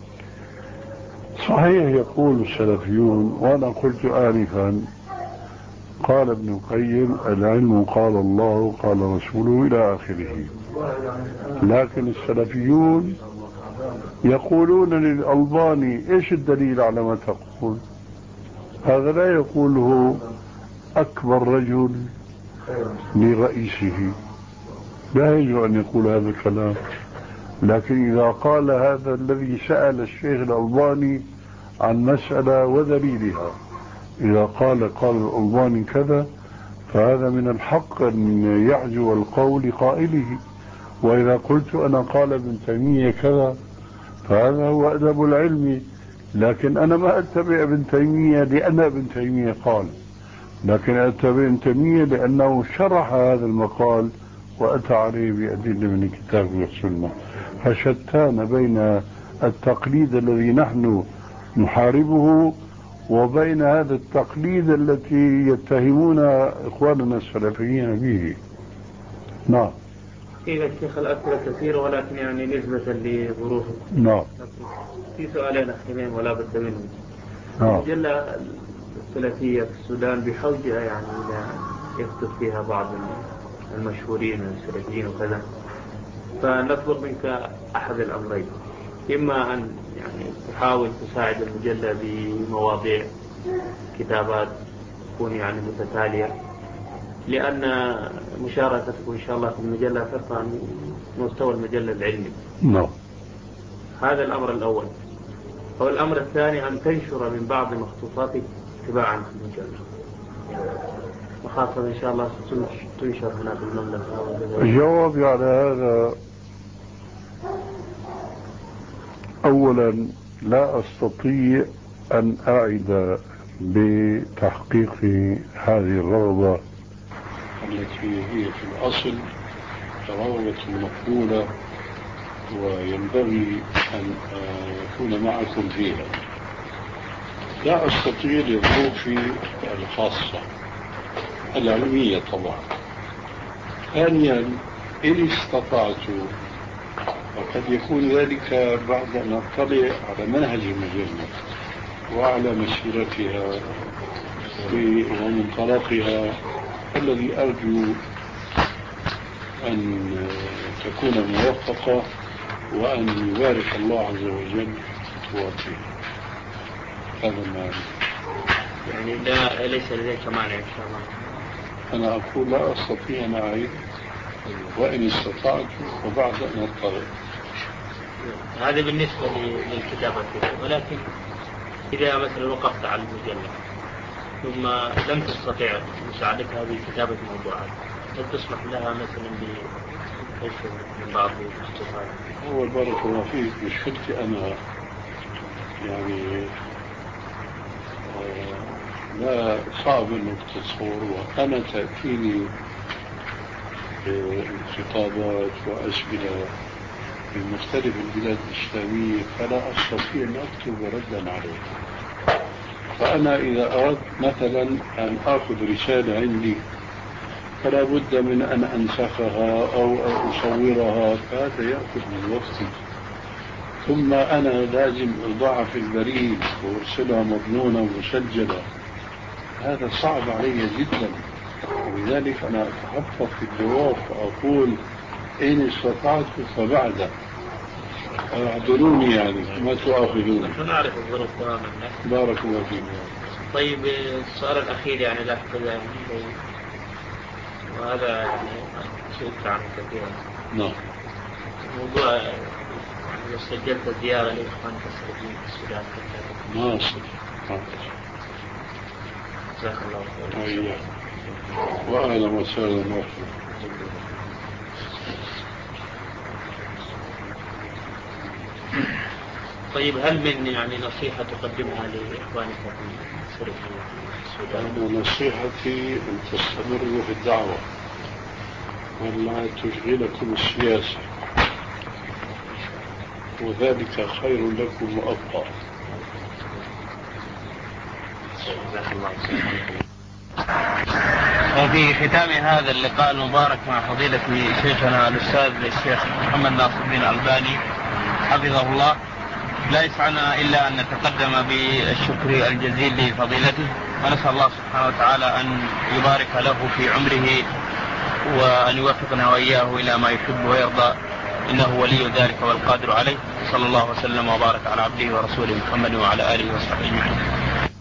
Speaker 3: صحيح يقول السلفيون، وأنا قلت آنفا قال ابن القيم العلم قال الله قال رسوله إلى آخره، لكن السلفيون يقولون للألباني إيش الدليل على ما تقول؟ هذا لا يقوله أكبر رجل لرئيسه، لا يجب أن يقول هذا الكلام. لكن إذا قال هذا الذي سأل الشيخ الألباني عن مسألة ودليلها، إذا قال قال الألباني كذا، فهذا من الحق أن يعجو القول قائله. وإذا قلت أنا قال ابن تيمية كذا، فهذا هو أدب العلم. لكن أنا ما أتبع ابن تيمية لأن ابن تيمية قال، لكن أتبع ابن تيمية لأنه شرح هذا المقال وأتى عليه بأدلة من الكتاب والسنة. فشتان بين التقليد الذي نحن نحاربه وبين هذا التقليد التي يتهمون إخواننا السلفيين به. نعم.
Speaker 2: إذا الشيخ الأسئلة كثيرة، ولكن يعني نسبة لظروف.
Speaker 3: نعم.
Speaker 2: في سؤالين أخيرين ولا بد منهم.
Speaker 3: نعم.
Speaker 2: جل السلفية في السودان بحوجة يعني إلى يكتب فيها بعض المشهورين من السلفيين وكذا، فنطلب منك أحد الأمرين: إما أن يعني تحاول تساعد المجلة بمواضيع كتابات تكون يعني متتالية، لأن مشاركتكم إن شاء الله في المجلة ترفع مستوى المجلة العلمي.
Speaker 3: نعم.
Speaker 2: هذا الأمر الأول. والأمر الثاني أن تنشر من بعض مخطوطاتك تباعا في المجلة، وخاصة إن شاء الله تنشر هنا في المملكة.
Speaker 3: الجواب على هذا: أولا لا أستطيع أن أعد بتحقيق هذه الرغبة التي هي في الأصل رغبة مقبولة وينبغي أن أكون معكم فيها. لا أستطيع لظروفي الخاصة العلمية طبعا. ثانيا، إن استطعت، وقد يكون ذلك بعد أن أطلع على منهج المجلة وعلى مسيرتها ومنطلقها الذي أرجو أن تكون موفقة وأن يبارك الله عز وجل خطواتها. هذا ما
Speaker 2: يعني لا ليس لديك مانع إن شاء الله.
Speaker 3: أنا أقول لا أستطيع أن أعيد، وإن استطعت وبعد أن أطلع.
Speaker 2: هذا بالنسبة للكتابة، ولكن إذا مثلا وقفت على المجلة ثم لم تستطيع مساعدتها بكتابة موضوعات، هل تسمح لها مثلا بنشر من بعض المخطوطات؟
Speaker 3: أول بارك الله فيك. مشكلتي أنا يعني آه لا صعب أنك تتصور، وأنا تأتيني خطابات وأسئلة من مختلف البلاد الإسلامية، فلا أستطيع أن أكتب ردا عليها. فأنا إذا أردت مثلا أن أخذ رسالة عندي فلا بد من أن أنسخها أو أصورها، فهذا يأخذ من وقتي. ثم أنا لازم أضعها في البريد وأرسلها مضمونة ومسجلة، هذا صعب علي جدا. ولذلك أنا أتحفظ في الجواب فأقول إن استطعت فبعد. اعذروني يعني ما تؤاخذوني.
Speaker 2: نحن نعرف الظروف تماما.
Speaker 3: بارك الله فيك.
Speaker 2: طيب السؤال الأخير يعني لا أحفظ يعني، وهذا يعني سئلت عنه كثيرا.
Speaker 3: نعم.
Speaker 2: موضوع إذا سجلت زيارة لإخوانك السعوديين في السودان.
Speaker 3: ناصر.
Speaker 2: جزاك الله خير.
Speaker 3: وأهلا وسهلا مرحبا.
Speaker 2: طيب هل من يعني نصيحة تقدمها لإخوانك في السودان؟
Speaker 3: أنا نصيحتي أن تستمروا في الدعوة ولا تشغلكم السياسة، وذلك خير لكم وأبقى.
Speaker 2: وفي ختام هذا اللقاء المبارك مع فضيلة شيخنا الأستاذ الشيخ محمد ناصر الدين الألباني حفظه الله، لا يسعنا إلا أن نتقدم بالشكر الجزيل لفضيلته، ونسأل الله سبحانه وتعالى أن يبارك له في عمره وأن يوفقنا وإياه إلى ما يحب ويرضى، إنه ولي ذلك والقادر عليه. صلى الله وسلم وبارك على عبده ورسوله محمد وعلى آله وصحبه أجمعين.